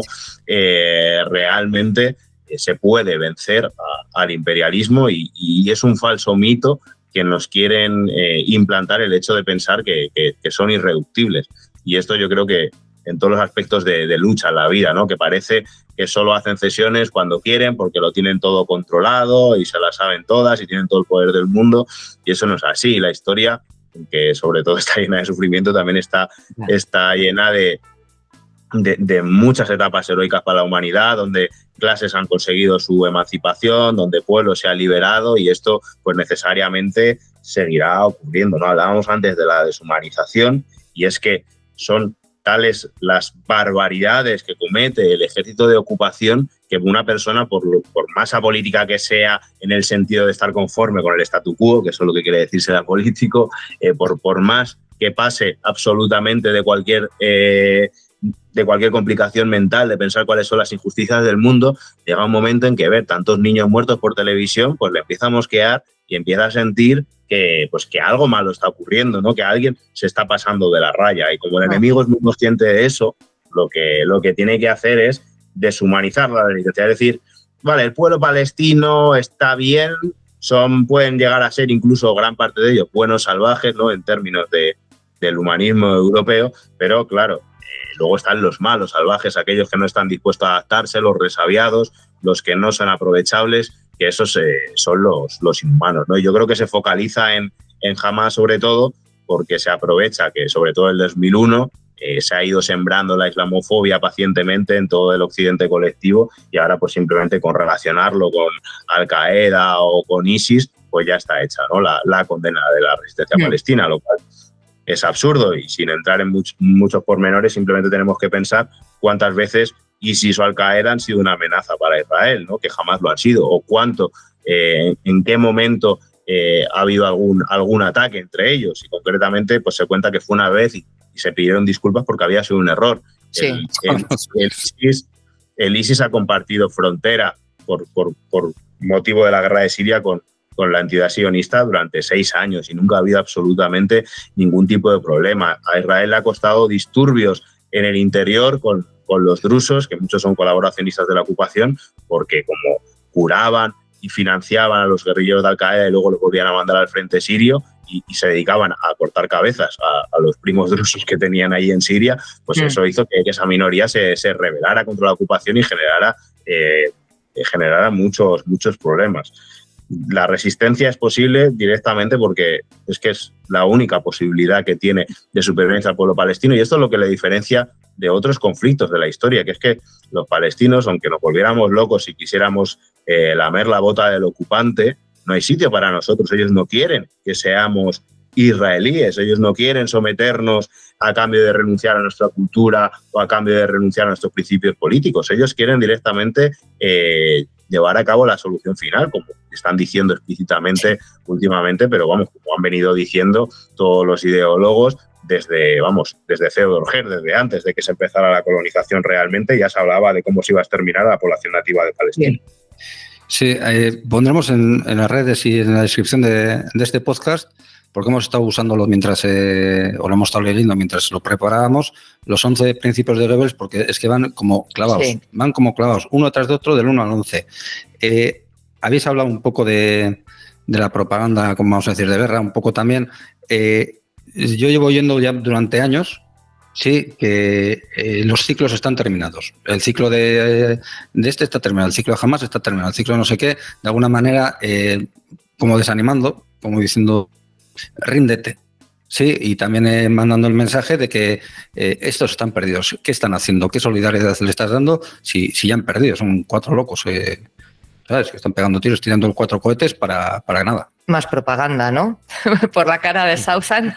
realmente se puede vencer al imperialismo y es un falso mito que nos quieren implantar el hecho de pensar que son irreductibles. Y esto yo creo que en todos los aspectos de lucha en la vida, ¿no?, que parece que solo hacen cesiones cuando quieren porque lo tienen todo controlado y se las saben todas y tienen todo el poder del mundo, y eso no es así. La historia, que sobre todo está llena de sufrimiento, también está llena de muchas etapas heroicas para la humanidad, donde clases han conseguido su emancipación, donde pueblos se han liberado, y esto pues necesariamente seguirá ocurriendo, ¿no? Hablábamos antes de la deshumanización, y es que son tales las barbaridades que comete el ejército de ocupación que una persona, por más apolítica que sea, en el sentido de estar conforme con el statu quo, que eso es lo que quiere decir ser apolítico, por más que pase absolutamente de cualquier complicación mental, de pensar cuáles son las injusticias del mundo, llega un momento en que ver tantos niños muertos por televisión, pues le empieza a mosquear y empieza a sentir que algo malo está ocurriendo, ¿no?, que alguien se está pasando de la raya. Y como el enemigo es muy consciente de eso, lo que tiene que hacer es deshumanizar la resistencia. Es decir, vale, el pueblo palestino está bien, pueden llegar a ser incluso gran parte de ellos buenos salvajes, ¿no?, en términos del humanismo europeo, pero claro, luego están los malos salvajes, aquellos que no están dispuestos a adaptarse, los resabiados, los que no son aprovechables, que esos son los inhumanos, ¿no? Y yo creo que se focaliza en Hamas sobre todo porque se aprovecha que sobre todo en el 2001 se ha ido sembrando la islamofobia pacientemente en todo el occidente colectivo, y ahora pues simplemente con relacionarlo con Al-Qaeda o con ISIS pues ya está hecha, ¿no?, la condena de la resistencia palestina, lo cual es absurdo, y sin entrar en muchos pormenores simplemente tenemos que pensar cuántas veces ISIS o Al-Qaeda han sido una amenaza para Israel, ¿no?, que jamás lo han sido, o cuánto, en qué momento ha habido algún ataque entre ellos, y concretamente pues se cuenta que fue una vez y se pidieron disculpas porque había sido un error. Sí. El ISIS ha compartido frontera por motivo de la guerra de Siria con con la entidad sionista durante 6 años y nunca ha habido absolutamente ningún tipo de problema. A Israel le ha costado disturbios en el interior con los drusos, que muchos son colaboracionistas de la ocupación, porque como curaban y financiaban a los guerrilleros de Al-Qaeda y luego los volvían a mandar al frente sirio y se dedicaban a cortar cabezas a los primos drusos que tenían ahí en Siria, pues eso hizo que esa minoría se rebelara contra la ocupación y generara muchos problemas. La resistencia es posible directamente porque es que es la única posibilidad que tiene de supervivencia al pueblo palestino, y esto es lo que le diferencia de otros conflictos de la historia, que es que los palestinos, aunque nos volviéramos locos y quisiéramos lamer la bota del ocupante, no hay sitio para nosotros. Ellos no quieren que seamos israelíes, ellos no quieren someternos a cambio de renunciar a nuestra cultura o a cambio de renunciar a nuestros principios políticos. Ellos quieren directamente llevar a cabo la solución final, como están diciendo explícitamente últimamente, pero vamos, como han venido diciendo todos los ideólogos desde Theodor Herz, desde antes de que se empezara la colonización realmente, ya se hablaba de cómo se iba a exterminar a la población nativa de Palestina. Sí, pondremos en las redes y en la descripción de este podcast, porque hemos estado usándolo mientras, o lo hemos estado leyendo mientras lo preparábamos, los 11 principios de Goebbels, porque es que van como clavados, uno tras de otro, del 1 al 11. Habéis hablado un poco de la propaganda, como vamos a decir, de guerra, un poco también. Yo llevo oyendo ya durante años, sí, que los ciclos están terminados. El ciclo de este está terminado, el ciclo de Hamas está terminado, el ciclo de no sé qué, de alguna manera, como desanimando, como diciendo, ríndete. Sí, y también mandando el mensaje de que estos están perdidos. ¿Qué están haciendo? ¿Qué solidaridad le estás dando? Si ya han perdido, son 4 locos, ¿sabes? Que están pegando tiros, tirando 4 cohetes para nada. Más propaganda, ¿no? Por la cara de Sausan.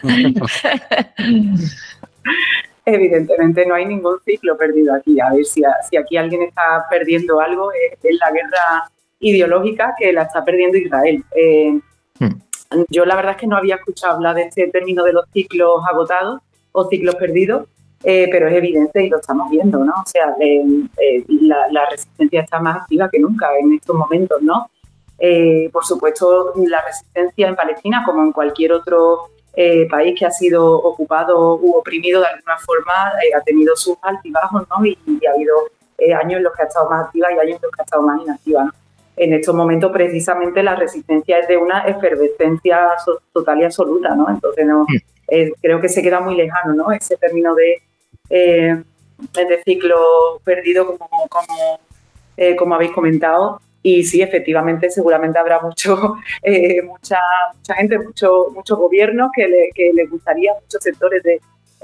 Evidentemente no hay ningún ciclo perdido aquí. A ver, si aquí alguien está perdiendo algo, es la guerra ideológica que la está perdiendo Israel. Yo la verdad es que no había escuchado hablar de este término de los ciclos agotados o ciclos perdidos, pero es evidente y lo estamos viendo, ¿no? O sea, la resistencia está más activa que nunca en estos momentos, ¿no? Por supuesto, la resistencia en Palestina, como en cualquier otro país que ha sido ocupado u oprimido de alguna forma, ha tenido sus altibajos, ¿no? Y ha habido años en los que ha estado más activa y años en los que ha estado más inactiva, ¿no? En estos momentos, precisamente, la resistencia es de una efervescencia total y absoluta, ¿no? Entonces, creo que se queda muy lejano, ¿no? Ese término de ciclo perdido, como habéis comentado. Y sí, efectivamente, seguramente habrá mucha gente, muchos gobiernos que les gustaría, muchos sectores de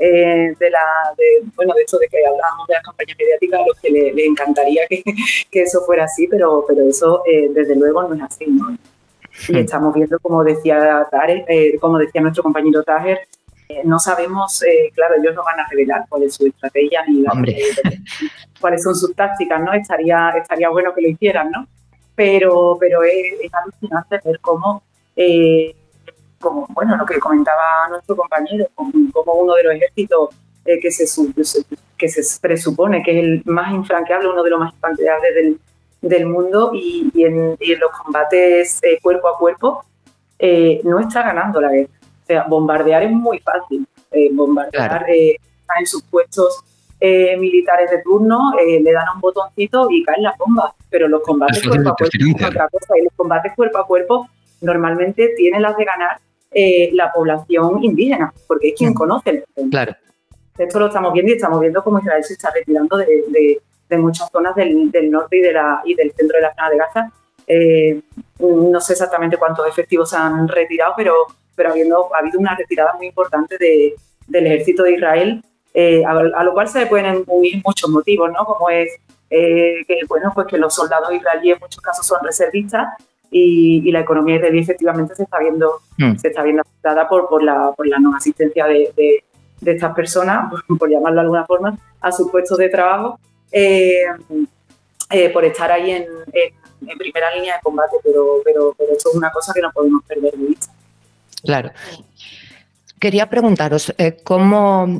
hecho de que hablábamos de las campañas mediáticas, a los que le encantaría que eso fuera así, pero eso desde luego no es así, ¿no? Y estamos viendo, como decía nuestro compañero Taher, no sabemos, claro, ellos no van a revelar cuál es su estrategia ni cuáles son sus tácticas, ¿no? Estaría bueno que lo hicieran, ¿no? Pero es alucinante ver cómo bueno, lo que comentaba nuestro compañero, como uno de los ejércitos que se presupone que es el más infranqueable, uno de los más infranqueables del mundo, y en los combates cuerpo a cuerpo no está ganando la guerra. O sea, bombardear es muy fácil. Bombardear, están en sus puestos militares de turno, le dan un botoncito y caen las bombas. Pero los combates cuerpo a cuerpo es otra cosa. Y los combates cuerpo a cuerpo normalmente tienen las de ganar la población indígena, porque es quien conoce el terreno. Claro. Esto lo estamos viendo, y estamos viendo cómo Israel se está retirando de muchas zonas del norte y del centro de la zona de Gaza. No sé exactamente cuántos efectivos se han retirado, pero ha habido una retirada muy importante del ejército de Israel, a lo cual se le pueden unir muchos motivos, ¿no? Como es que los soldados israelíes en muchos casos son reservistas, y la economía israelí efectivamente se está viendo afectada por la no asistencia de estas personas, por llamarlo de alguna forma, a sus puestos de trabajo, por estar ahí en primera línea de combate, pero esto es una cosa que no podemos perder de vista. Claro. Quería preguntaros, ¿cómo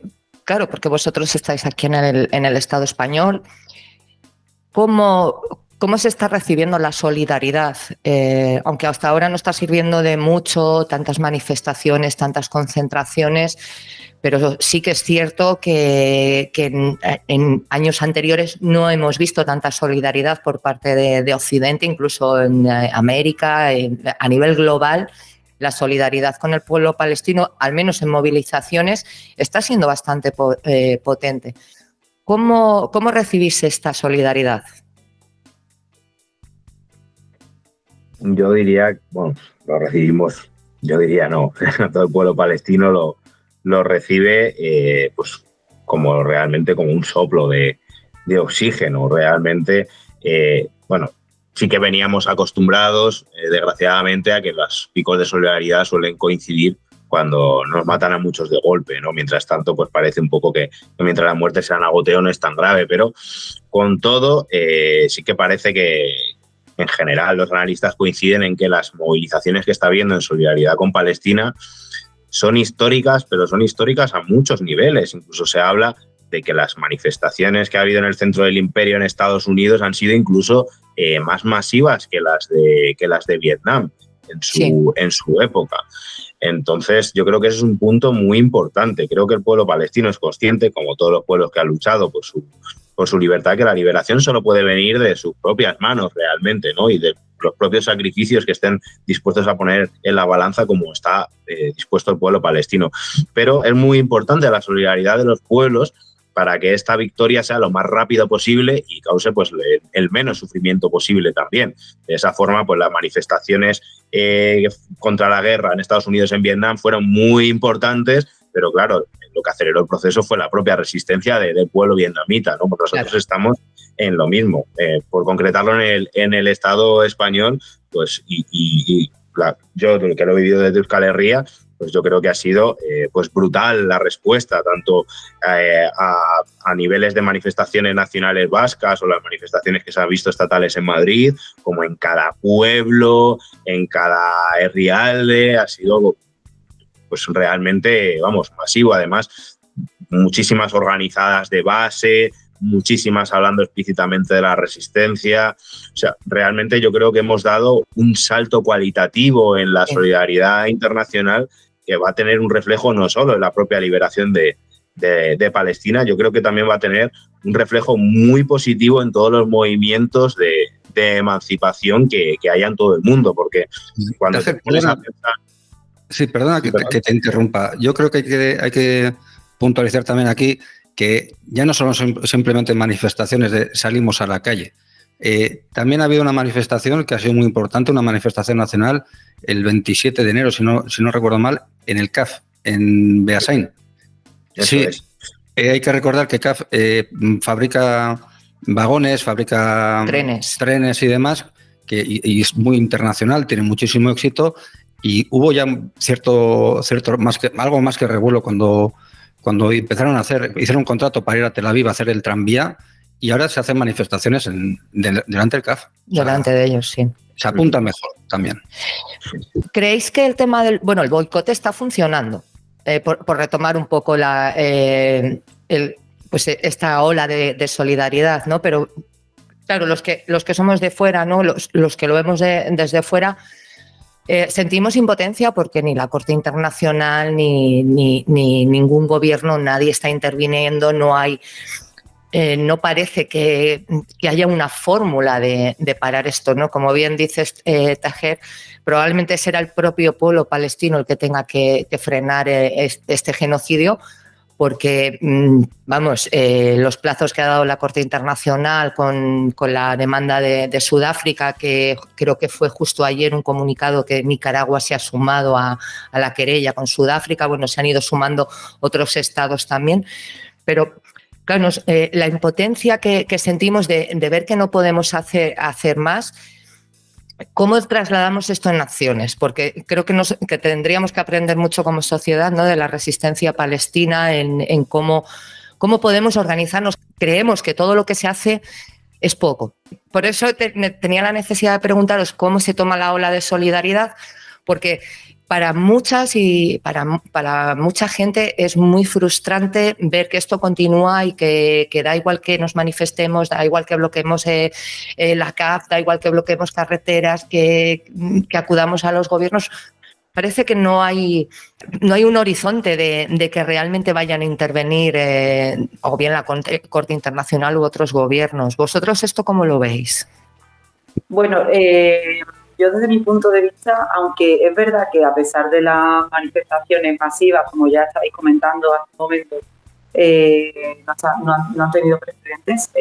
claro, porque vosotros estáis aquí en el Estado español, ¿cómo ¿Cómo se está recibiendo la solidaridad? Aunque hasta ahora no está sirviendo de mucho, tantas manifestaciones, tantas concentraciones, pero sí que es cierto que en años anteriores no hemos visto tanta solidaridad por parte de Occidente, incluso en América, a nivel global. La solidaridad con el pueblo palestino, al menos en movilizaciones, está siendo bastante potente. ¿Cómo recibís esta solidaridad? Yo diría, bueno, lo recibimos, yo diría no, todo el pueblo palestino lo recibe pues como realmente como un soplo de oxígeno. Realmente, bueno, sí que veníamos acostumbrados, desgraciadamente, a que los picos de solidaridad suelen coincidir cuando nos matan a muchos de golpe, ¿no? Mientras tanto, pues parece un poco que mientras la muerte sea un agoteo no es tan grave, pero con todo sí que parece que en general los analistas coinciden en que las movilizaciones que está habiendo en solidaridad con Palestina son históricas, pero son históricas a muchos niveles. Incluso se habla de que las manifestaciones que ha habido en el centro del imperio en Estados Unidos han sido incluso más masivas que las de Vietnam en su época. Entonces, yo creo que ese es un punto muy importante. Creo que el pueblo palestino es consciente, como todos los pueblos que han luchado por su libertad, que la liberación solo puede venir de sus propias manos realmente, ¿no? Y de los propios sacrificios que estén dispuestos a poner en la balanza como está dispuesto el pueblo palestino. Pero es muy importante la solidaridad de los pueblos para que esta victoria sea lo más rápido posible y cause pues el menos sufrimiento posible también. De esa forma, pues las manifestaciones contra la guerra en Estados Unidos, en Vietnam, fueron muy importantes, pero claro, lo que aceleró el proceso fue la propia resistencia del pueblo vietnamita, ¿no? Porque nosotros estamos en lo mismo. Por concretarlo en el Estado español, pues yo que lo he vivido desde Euskal Herria, pues yo creo que ha sido pues brutal la respuesta, tanto a niveles de manifestaciones nacionales vascas o las manifestaciones que se han visto estatales en Madrid, como en cada pueblo, en cada herrialde. Ha sido pues realmente, vamos, masivo. Además, muchísimas organizadas de base, muchísimas hablando explícitamente de la resistencia. O sea, realmente yo creo que hemos dado un salto cualitativo en la solidaridad internacional que va a tener un reflejo no solo en la propia liberación de Palestina, yo creo que también va a tener un reflejo muy positivo en todos los movimientos de emancipación que haya en todo el mundo, porque cuando te pones a pensar... Sí, perdona que te interrumpa. Yo creo que hay que puntualizar también aquí que ya no son simplemente manifestaciones de salimos a la calle. También ha habido una manifestación que ha sido muy importante, una manifestación nacional, el 27 de enero, si no recuerdo mal, en el CAF, en Beasain. Sí, hay que recordar que CAF fabrica vagones, fabrica trenes y demás, y es muy internacional, tiene muchísimo éxito, y hubo ya cierto algo más que revuelo cuando empezaron hicieron un contrato para ir a Tel Aviv a hacer el tranvía, y ahora se hacen manifestaciones delante del CAF. Delante de ellos, sí. Se apunta mejor también. ¿Creéis que el tema el boicot está funcionando? Por retomar un poco esta ola de solidaridad, ¿no? Pero claro, los que somos de fuera, ¿no? Los que lo vemos desde fuera, sentimos impotencia porque ni la Corte Internacional ni ningún gobierno, nadie está interviniendo, no hay... no parece que haya una fórmula de parar esto, ¿no? Como bien dices, Taher, probablemente será el propio pueblo palestino el que tenga que frenar este genocidio, porque, los plazos que ha dado la Corte Internacional con la demanda de Sudáfrica, que creo que fue justo ayer un comunicado que Nicaragua se ha sumado a la querella con Sudáfrica, se han ido sumando otros estados también, pero... Claro, la impotencia que sentimos de ver que no podemos hacer más, ¿cómo trasladamos esto en acciones? Porque creo que tendríamos que aprender mucho como sociedad, ¿no? De la resistencia palestina, en cómo podemos organizarnos. Creemos que todo lo que se hace es poco. Por eso tenía la necesidad de preguntaros cómo se toma la ola de solidaridad, porque para muchas y para mucha gente es muy frustrante ver que esto continúa y que da igual que nos manifestemos, da igual que bloqueemos la CAF, da igual que bloqueemos carreteras, que acudamos a los gobiernos. Parece que no hay un horizonte de que realmente vayan a intervenir o bien la Corte Internacional u otros gobiernos. ¿Vosotros esto cómo lo veis? Bueno, yo desde mi punto de vista, aunque es verdad que a pesar de las manifestaciones masivas, como ya estáis comentando hace un momento, no han tenido precedentes,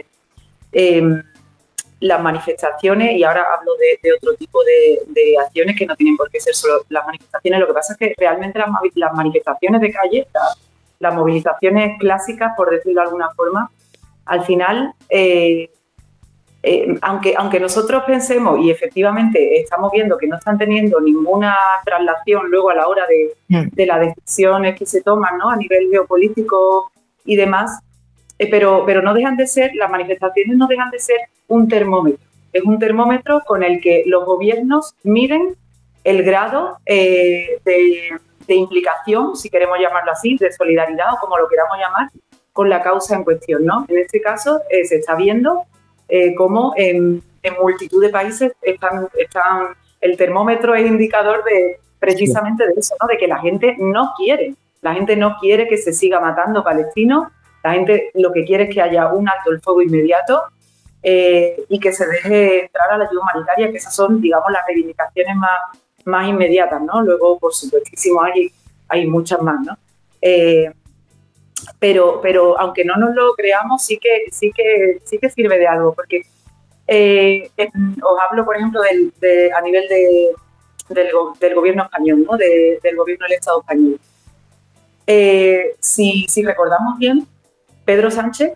las manifestaciones, y ahora hablo de otro tipo de acciones que no tienen por qué ser solo las manifestaciones, lo que pasa es que realmente las manifestaciones de calle, las movilizaciones clásicas, por decirlo de alguna forma, al final, aunque nosotros pensemos, y efectivamente estamos viendo que no están teniendo ninguna traslación luego a la hora de las decisiones que se toman, ¿no?, a nivel geopolítico y demás, pero no dejan de ser, las manifestaciones no dejan de ser un termómetro. Es un termómetro con el que los gobiernos miden el grado de implicación, si queremos llamarlo así, de solidaridad o como lo queramos llamar, con la causa en cuestión, ¿no? En este caso se está viendo cómo en multitud de países el termómetro es indicador precisamente de eso, ¿no?, de que la gente no quiere que se siga matando palestinos. La gente lo que quiere es que haya un alto el fuego inmediato y que se deje entrar a la ayuda humanitaria, que esas son, digamos, las reivindicaciones más inmediatas, ¿no? Luego, por supuestísimo, hay muchas más, ¿no? Pero aunque no nos lo creamos, sí que sirve de algo, porque os hablo, por ejemplo, a nivel del gobierno español, ¿no?, del gobierno del Estado español. Si recordamos bien, Pedro Sánchez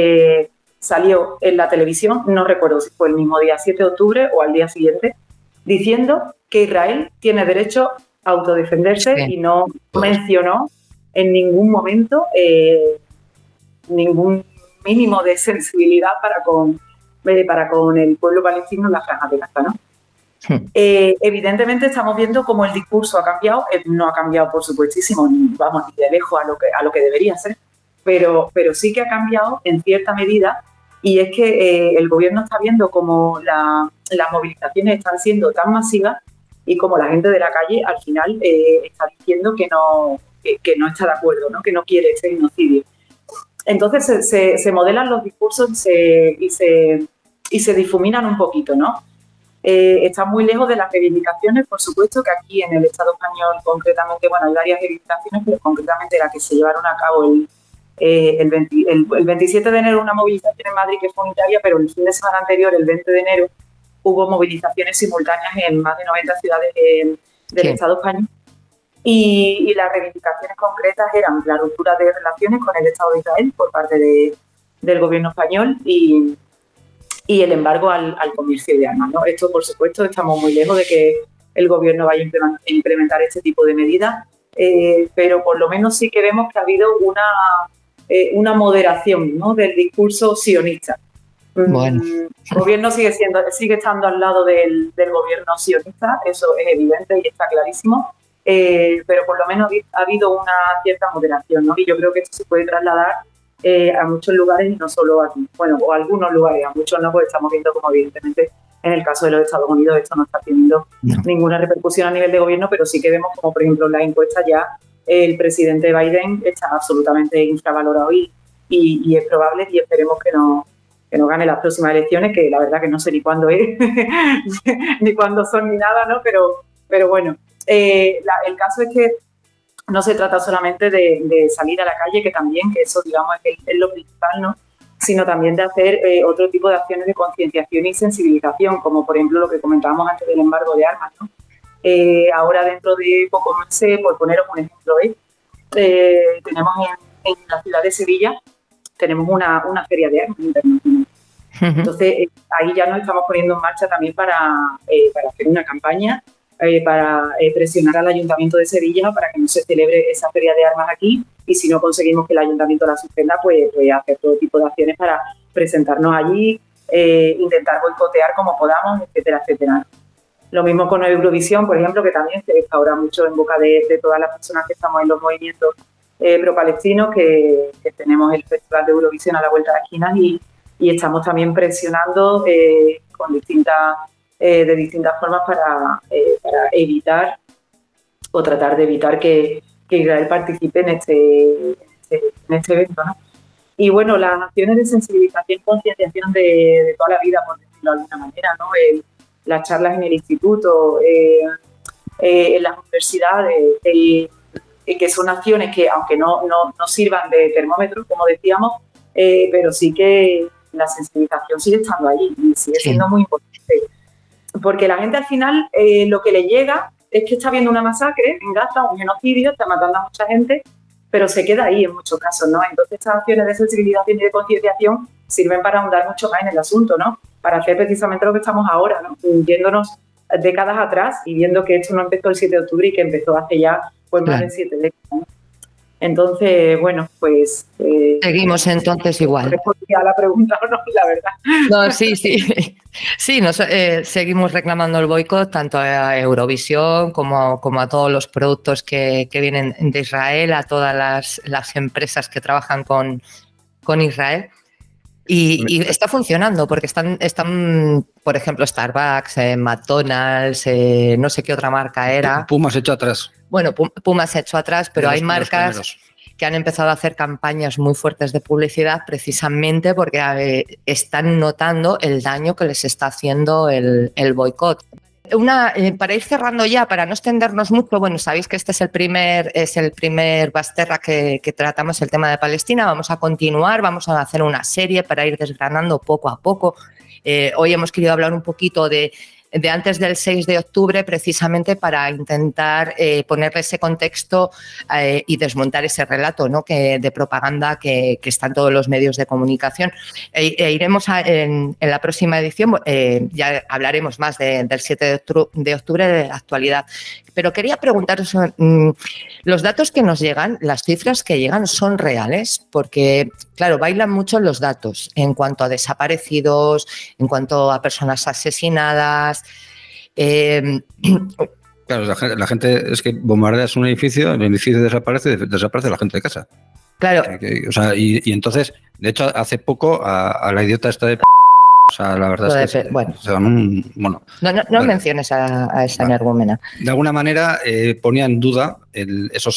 salió en la televisión, no recuerdo si fue el mismo día 7 de octubre o al día siguiente, diciendo que Israel tiene derecho a autodefenderse, sí, y no mencionó en ningún momento ningún mínimo de sensibilidad para con el pueblo palestino en la Franja de Gaza, ¿no? Evidentemente estamos viendo cómo el discurso ha cambiado, no ha cambiado por supuestísimo, ni de lejos a lo que debería ser, pero sí que ha cambiado en cierta medida, y es que el gobierno está viendo cómo las movilizaciones están siendo tan masivas y como la gente de la calle al final está diciendo que no está de acuerdo, ¿no?, que no quiere este genocidio. Entonces se modelan los discursos y se difuminan un poquito, ¿no? Están muy lejos de las reivindicaciones, por supuesto, que aquí en el Estado español concretamente, bueno, hay varias reivindicaciones, pero concretamente la que se llevaron a cabo el 27 de enero, una movilización en Madrid que fue unitaria, pero el fin de semana anterior, el 20 de enero, hubo movilizaciones simultáneas en más de 90 ciudades del Estado español. Y las reivindicaciones concretas eran la ruptura de relaciones con el Estado de Israel por parte del gobierno español y el embargo al comercio de armas, ¿no? Esto, por supuesto, estamos muy lejos de que el gobierno vaya a implementar este tipo de medidas, pero por lo menos sí que vemos que ha habido una moderación, ¿no?, del discurso sionista. Bueno. El gobierno sigue estando al lado del gobierno sionista, eso es evidente y está clarísimo, pero por lo menos ha habido una cierta moderación, ¿no? Y yo creo que esto se puede trasladar a muchos lugares y no solo aquí. Bueno, o a algunos lugares, a muchos no, porque estamos viendo como evidentemente en el caso de los Estados Unidos esto no está teniendo ninguna repercusión a nivel de gobierno, pero sí que vemos como, por ejemplo, en las encuestas ya el presidente Biden está absolutamente infravalorado y es probable, y esperemos que no gane las próximas elecciones, que la verdad que no sé ni cuándo es, ni cuándo son ni nada, ¿no? Pero bueno, el caso es que no se trata solamente de salir a la calle, que también, que eso digamos es lo principal, ¿no?, sino también de hacer otro tipo de acciones de concienciación y sensibilización, como por ejemplo lo que comentábamos antes del embargo de armas, ¿no? Ahora dentro de pocos meses, por poneros un ejemplo, tenemos en la ciudad de Sevilla, tenemos una feria de armas internacional. Entonces ahí ya nos estamos poniendo en marcha también para hacer una campaña, para presionar al Ayuntamiento de Sevilla para que no se celebre esa feria de armas aquí, y si no conseguimos que el Ayuntamiento la suspenda, pues hacer todo tipo de acciones para presentarnos allí, intentar boicotear como podamos, etcétera, etcétera. Lo mismo con Eurovisión, por ejemplo, que también está ahora mucho en boca de todas las personas que estamos en los movimientos pro-palestinos, que tenemos el Festival de Eurovisión a la vuelta de la esquina y estamos también presionando con de distintas formas para evitar o tratar de evitar que Israel participe en este evento, ¿no? Y bueno, las acciones de sensibilización y concienciación de toda la vida, por decirlo de alguna manera, ¿no? Las charlas en el instituto, en las universidades, que son acciones que, aunque no sirvan de termómetro, como decíamos, pero sí que la sensibilización sigue estando ahí y sigue siendo muy importante. Porque la gente al final lo que le llega es que está viendo una masacre en Gaza, un genocidio, está matando a mucha gente, pero se queda ahí en muchos casos, ¿no? Entonces estas acciones de sensibilización y de concienciación sirven para ahondar mucho más en el asunto, ¿no? Para hacer precisamente lo que estamos ahora, ¿no? Yéndonos décadas atrás y viendo que esto no empezó el 7 de octubre y que empezó hace ya pues más de 7 décadas, ¿no? Entonces, bueno, pues... seguimos entonces igual. Respondía a la pregunta o no, la verdad. No, sí. Sí, seguimos reclamando el boicot tanto a Eurovisión como a todos los productos que vienen de Israel, a todas las empresas que trabajan con Israel. Y está funcionando porque están, por ejemplo, Starbucks, McDonald's, no sé qué otra marca era. Puma se echó atrás. Bueno, Puma se echó atrás, pero hay marcas que han empezado a hacer campañas muy fuertes de publicidad precisamente porque están notando el daño que les está haciendo el boicot. Para ir cerrando ya, para no extendernos mucho, bueno, sabéis que este es el primer Basterra que tratamos el tema de Palestina. Vamos a continuar, vamos a hacer una serie para ir desgranando poco a poco. Hoy hemos querido hablar un poquito de antes del 6 de octubre, precisamente para intentar ponerle ese contexto y desmontar ese relato, ¿no? de propaganda que está en todos los medios de comunicación. Iremos en la próxima edición, ya hablaremos más del 7 de octubre de la actualidad. Pero quería preguntaros, los datos que nos llegan, las cifras que llegan, ¿son reales? Porque, claro, bailan mucho los datos en cuanto a desaparecidos, en cuanto a personas asesinadas. Claro, la gente es que bombardeas un edificio, el edificio desaparece la gente de casa. Claro. O sea, y entonces, de hecho, hace poco a la idiota esta de... O sea, la verdad es que... Bueno. No menciones a esa energúmena. De alguna manera ponía en duda esos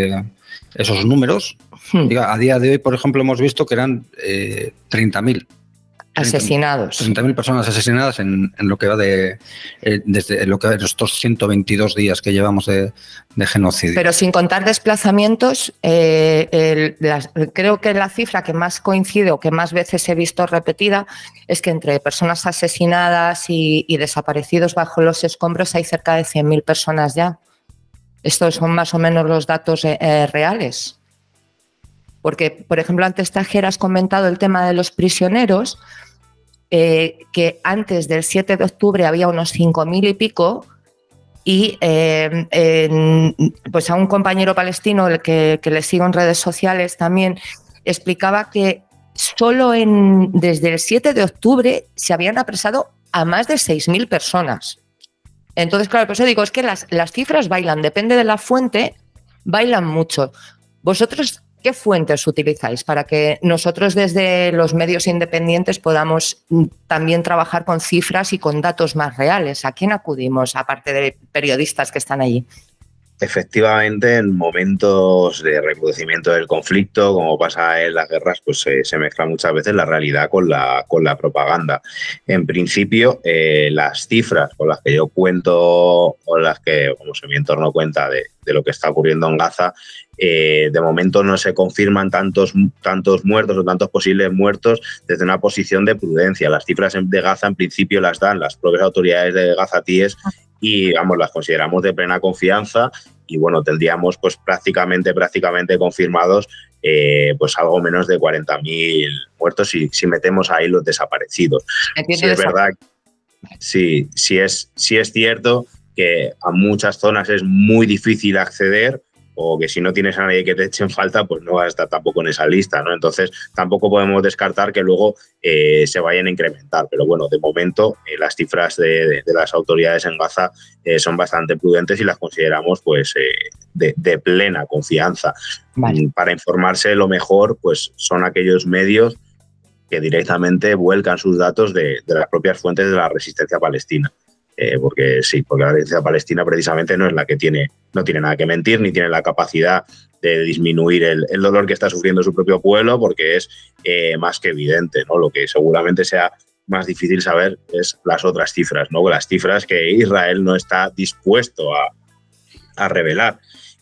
números. A día de hoy, por ejemplo, hemos visto que eran 30.000. Asesinados. 30.000 personas asesinadas en lo que va desde lo que va de estos 122 días que llevamos de genocidio. Pero sin contar desplazamientos, creo que la cifra que más coincide o que más veces he visto repetida es que entre personas asesinadas y desaparecidos bajo los escombros hay cerca de 100.000 personas ya. Estos son más o menos los datos reales. Porque, por ejemplo, antes Tajer has comentado el tema de los prisioneros, que antes del 7 de octubre había unos 5.000 y pico, y pues a un compañero palestino el que le sigo en redes sociales también explicaba que solo desde el 7 de octubre se habían apresado a más de 6.000 personas. Entonces, claro, por eso digo, es que las cifras bailan, depende de la fuente, bailan mucho. ¿Vosotros qué fuentes utilizáis para que nosotros desde los medios independientes podamos también trabajar con cifras y con datos más reales? ¿A quién acudimos, aparte de periodistas que están allí? Efectivamente, en momentos de recrudecimiento del conflicto, como pasa en las guerras, pues se mezcla muchas veces la realidad con la propaganda. En principio, las cifras con las que yo cuento o las que mi entorno cuenta de lo que está ocurriendo en Gaza, de momento no se confirman tantos muertos o tantos posibles muertos desde una posición de prudencia. Las cifras de Gaza en principio las dan las propias autoridades de gazatíes y las consideramos de plena confianza y bueno, tendríamos pues prácticamente confirmados pues algo menos de 40.000 muertos si metemos ahí los desaparecidos. Sí, es verdad, sí es cierto que a muchas zonas es muy difícil acceder o que si no tienes a nadie que te eche en falta, pues no vas a estar tampoco en esa lista, ¿no? Entonces, tampoco podemos descartar que luego se vayan a incrementar. Pero bueno, de momento, las cifras de las autoridades en Gaza son bastante prudentes y las consideramos pues de plena confianza. Vale. Para informarse lo mejor, pues son aquellos medios que directamente vuelcan sus datos de las propias fuentes de la resistencia palestina. Porque la resistencia palestina precisamente no es la que no tiene nada que mentir, ni tiene la capacidad de disminuir el dolor que está sufriendo su propio pueblo, porque es más que evidente, ¿no? Lo que seguramente sea más difícil saber es las otras cifras, ¿no? Las cifras que Israel no está dispuesto a revelar.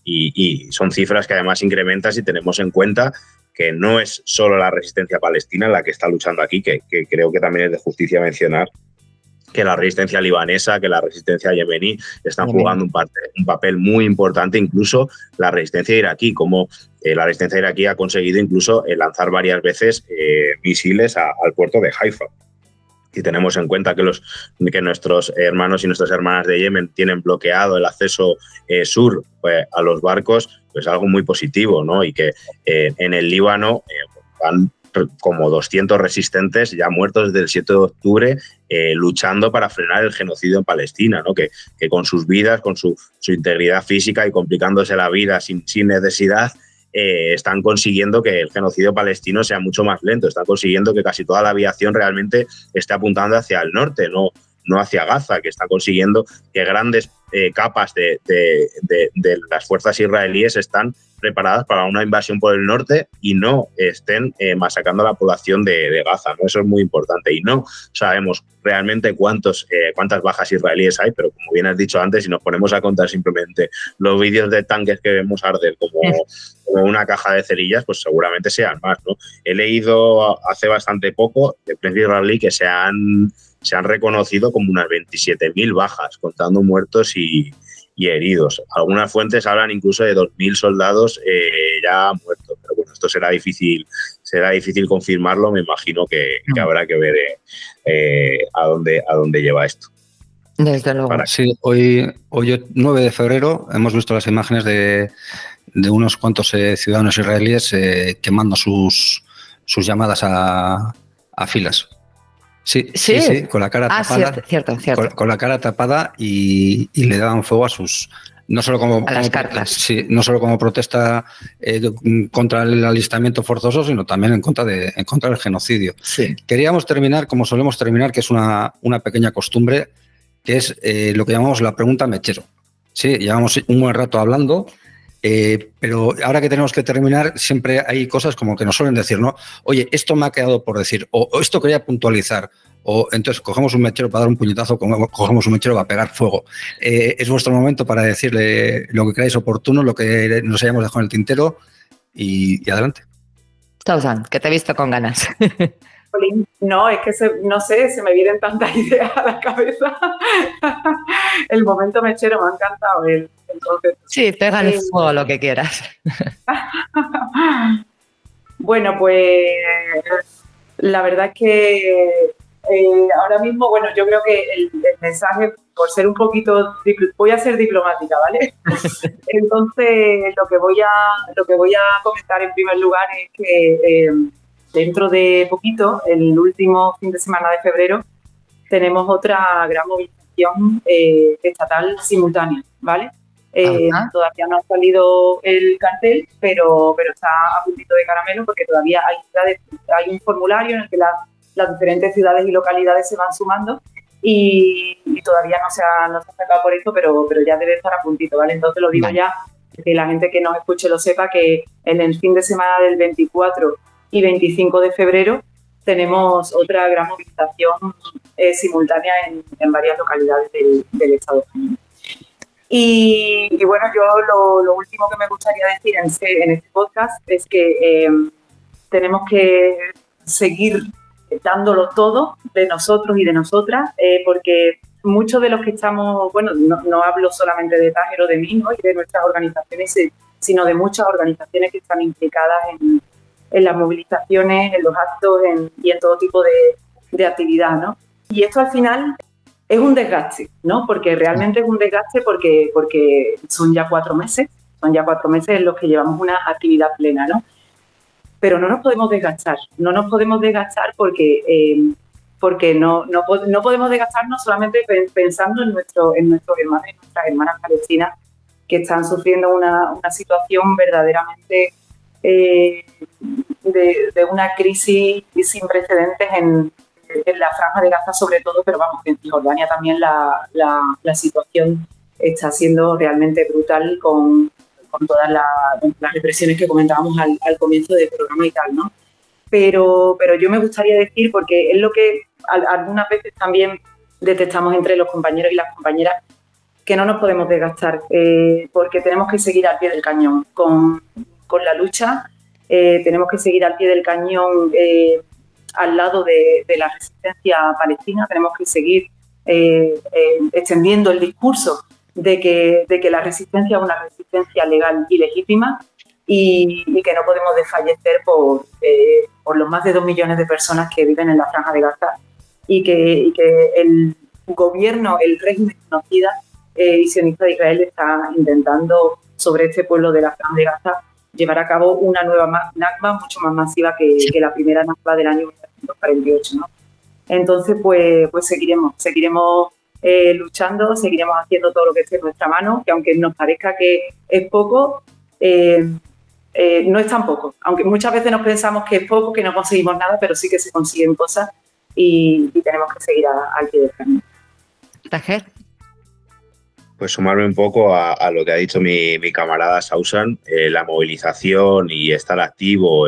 Y son cifras que además incrementan si tenemos en cuenta que no es solo la resistencia palestina la que está luchando aquí, que creo que también es de justicia mencionar que la resistencia libanesa, que la resistencia yemení están jugando un papel muy importante, incluso la resistencia iraquí, como la resistencia iraquí ha conseguido incluso lanzar varias veces misiles al puerto de Haifa. Si tenemos en cuenta que nuestros hermanos y nuestras hermanas de Yemen tienen bloqueado el acceso sur a los barcos, pues algo muy positivo, ¿no? Y que en el Líbano van como 200 resistentes ya muertos desde el 7 de octubre luchando para frenar el genocidio en Palestina, ¿no? Que con sus vidas, con su integridad física y complicándose la vida sin necesidad, están consiguiendo que el genocidio palestino sea mucho más lento, están consiguiendo que casi toda la aviación realmente esté apuntando hacia el norte, no hacia Gaza, que está consiguiendo que grandes capas de las fuerzas israelíes están preparadas para una invasión por el norte y no estén masacrando a la población de Gaza, ¿no? Eso es muy importante y no sabemos realmente cuántas bajas israelíes hay, pero como bien has dicho antes, si nos ponemos a contar simplemente los vídeos de tanques que vemos arder como una caja de cerillas, pues seguramente sean más, ¿no? He leído hace bastante poco de prensa israelí que se han reconocido como unas 27.000 bajas, contando muertos y heridos. Algunas fuentes hablan incluso de 2.000 soldados ya muertos, pero bueno, esto será difícil confirmarlo. Me imagino que habrá que ver a dónde lleva esto. Desde luego. Sí, hoy 9 de febrero hemos visto las imágenes de unos cuantos ciudadanos israelíes quemando sus llamadas a filas. Sí, con la cara tapada. Cierto. Con la cara tapada y le daban fuego a sus... No solo como las cartas. Sí, no solo como protesta contra el alistamiento forzoso, sino también en contra del genocidio. Sí. Queríamos terminar, como solemos terminar, que es una pequeña costumbre, que es lo que llamamos la pregunta mechero. Sí, llevamos un buen rato hablando, pero ahora que tenemos que terminar, siempre hay cosas como que nos suelen decir, ¿no? Oye, esto me ha quedado por decir, o esto quería puntualizar, o entonces cogemos un mechero para dar un puñetazo, cogemos un mechero para pegar fuego. Es vuestro momento para decirle lo que creáis oportuno, lo que nos hayamos dejado en el tintero y adelante. Tauzan, que te he visto con ganas. No, es que no sé, se me vienen tantas ideas a la cabeza. El momento mechero me ha encantado el concepto. Sí, pega el fuego lo que quieras. Bueno, pues la verdad es que ahora mismo, bueno, yo creo que el mensaje, por ser un poquito, voy a ser diplomática, ¿vale? Entonces, lo que voy a comentar en primer lugar es que dentro de poquito, el último fin de semana de febrero, tenemos otra gran movilización estatal simultánea, ¿vale? Todavía no ha salido el cartel, pero está a puntito de caramelo porque todavía hay un formulario en el que las diferentes ciudades y localidades se van sumando y todavía no se ha sacado por esto, pero ya debe estar a puntito, ¿vale? Entonces lo digo ya, que la gente que nos escuche lo sepa, que en el fin de semana del 24 y 25 de febrero tenemos otra gran movilización simultánea en varias localidades del Estado español. Y bueno, yo lo último que me gustaría decir en este podcast es que tenemos que seguir dándolo todo de nosotros y de nosotras, porque muchos de los que estamos, bueno, no hablo solamente de Tájer o de mí, ¿no? Y de nuestras organizaciones, sino de muchas organizaciones que están implicadas en las movilizaciones, en los actos y en todo tipo de actividad, ¿no? Y esto al final es un desgaste, ¿no? Porque realmente es un desgaste porque son ya 4 meses son ya 4 meses en los que llevamos una actividad plena, ¿no? Pero no nos podemos desgastar porque no podemos desgastarnos solamente pensando en nuestros hermanos y nuestras hermanas palestinas que están sufriendo una situación verdaderamente de una crisis sin precedentes en la Franja de Gaza sobre todo, pero vamos, que en Cisjordania también la situación está siendo realmente brutal con todas las represiones que comentábamos al comienzo del programa y tal, ¿no? Pero yo me gustaría decir, porque es lo que algunas veces también detectamos entre los compañeros y las compañeras, que no nos podemos desgastar, porque tenemos que seguir al pie del cañón con la lucha, tenemos que seguir al pie del cañón al lado de la resistencia palestina, tenemos que seguir extendiendo el discurso de que la resistencia es una resistencia legal y legítima y que no podemos desfallecer por los más de 2 millones de personas que viven en la Franja de Gaza y que el gobierno, el régimen genocida y sionista de Israel está intentando sobre este pueblo de la Franja de Gaza llevar a cabo una nueva Nakba mucho más masiva que la primera Nakba del año 1948, ¿no? Entonces, pues seguiremos luchando, seguiremos haciendo todo lo que esté en nuestra mano, que aunque nos parezca que es poco, no es tan poco. Aunque muchas veces nos pensamos que es poco, que no conseguimos nada, pero sí que se consiguen cosas y tenemos que seguir al pie del camino. Taher. Pues sumarme un poco a lo que ha dicho mi camarada Sausan, la movilización y estar activo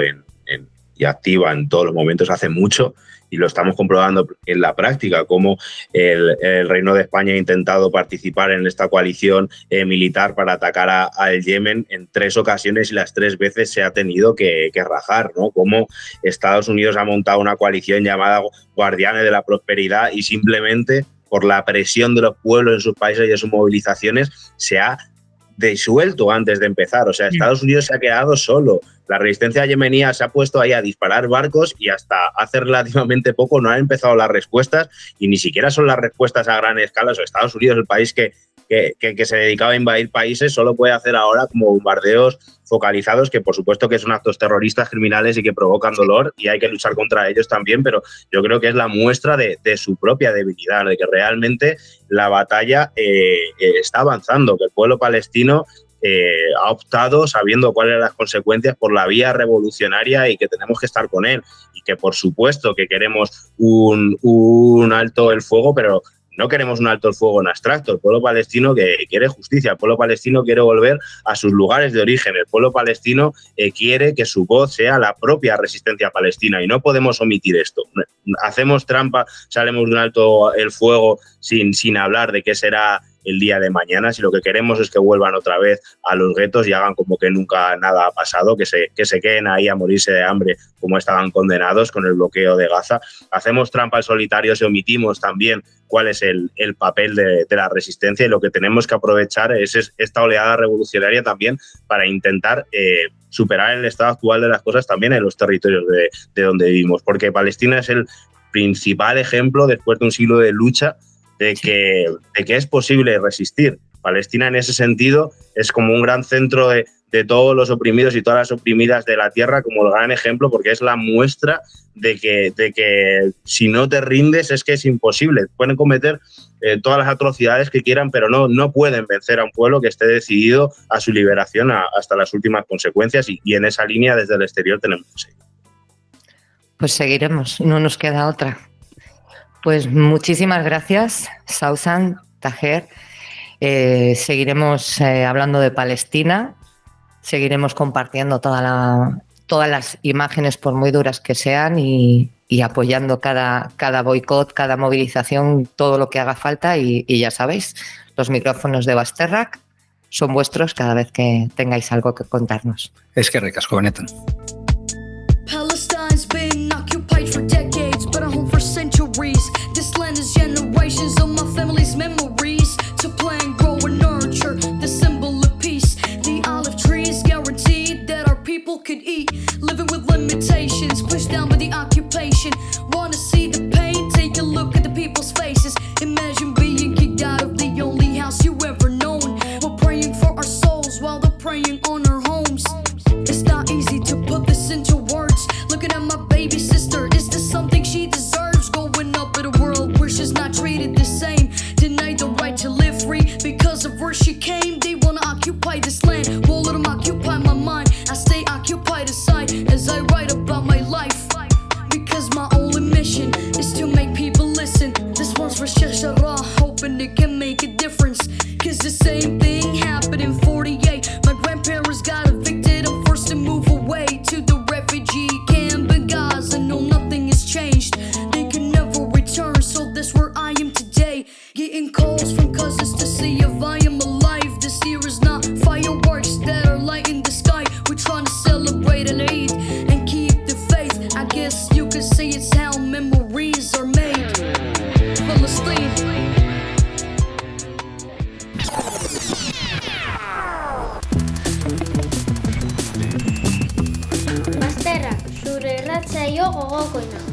y activa en todos los momentos hace mucho y lo estamos comprobando en la práctica, como el Reino de España ha intentado participar en esta coalición militar para atacar al Yemen en 3 ocasiones y las 3 veces se ha tenido que rajar, ¿no? Como Estados Unidos ha montado una coalición llamada Guardianes de la Prosperidad y simplemente por la presión de los pueblos en sus países y de sus movilizaciones se ha disuelto antes de empezar. O sea, Estados Unidos se ha quedado solo. La resistencia yemenía se ha puesto ahí a disparar barcos y hasta hace relativamente poco no han empezado las respuestas y ni siquiera son las respuestas a gran escala. O sea, Estados Unidos, el país que se dedicaba a invadir países, solo puede hacer ahora como bombardeos focalizados, que por supuesto que son actos terroristas, criminales y que provocan dolor y hay que luchar contra ellos también, pero yo creo que es la muestra de su propia debilidad, de que realmente la batalla está avanzando, que el pueblo palestino ha optado, sabiendo cuáles eran las consecuencias, por la vía revolucionaria y que tenemos que estar con él y que por supuesto que queremos un alto el fuego, pero no queremos un alto el fuego en abstracto. El pueblo palestino que quiere justicia, el pueblo palestino quiere volver a sus lugares de origen, el pueblo palestino quiere que su voz sea la propia resistencia palestina y no podemos omitir esto. Hacemos trampa, salimos de un alto el fuego sin hablar de qué será el día de mañana, si lo que queremos es que vuelvan otra vez a los guetos y hagan como que nunca nada ha pasado, que se queden ahí a morirse de hambre como estaban condenados con el bloqueo de Gaza. Hacemos trampa al solitario si omitimos también cuál es el papel de la resistencia y lo que tenemos que aprovechar es esta oleada revolucionaria también para intentar superar el estado actual de las cosas también en los territorios de donde vivimos, porque Palestina es el principal ejemplo después de un siglo de lucha de que es posible resistir. Palestina en ese sentido es como un gran centro de todos los oprimidos y todas las oprimidas de la tierra, como el gran ejemplo, porque es la muestra de que si no te rindes es que es imposible. Pueden cometer todas las atrocidades que quieran, pero no pueden vencer a un pueblo que esté decidido a su liberación hasta las últimas consecuencias y en esa línea desde el exterior tenemos que seguir. Pues seguiremos, no nos queda otra. Pues muchísimas gracias, Sausan, Taher. Seguiremos hablando de Palestina, seguiremos compartiendo todas las imágenes, por muy duras que sean, y apoyando cada boicot, cada movilización, todo lo que haga falta. Y ya sabéis, los micrófonos de Basterrak son vuestros cada vez que tengáis algo que contarnos. Es que ricasco, Benetan. Palestine's been occupied for decades, but a home for centuries. This land is generations of my family's memories. To plant, grow, and nurture the symbol of peace. The olive trees guaranteed that our people could eat. Living with limitations, pushed down by the occupation. Wanna see the pain? Take a look at the people's faces. Imagine being kicked out of the only house you ever known. We're praying for our souls while they're praying where she came, they wanna occupy this land. Won't let them occupy my mind. I stay occupied aside as I write about my life, because my only mission is to make people listen. This one's for Sheikh Jarrah, hoping it can make a difference. Cause the same thing happened in 48. My grandparents got evicted and forced to move away to the refugee camp in Gaza. No, nothing has changed. They can never return, so that's where I am today. Getting calls from cousins to see if I am alive. This year is not fireworks that are lighting the sky. We're trying to celebrate an Eid and keep the faith. I guess you could say it's how memories are made. Palestine. Bazterrak, zure irratsaio gogokoena.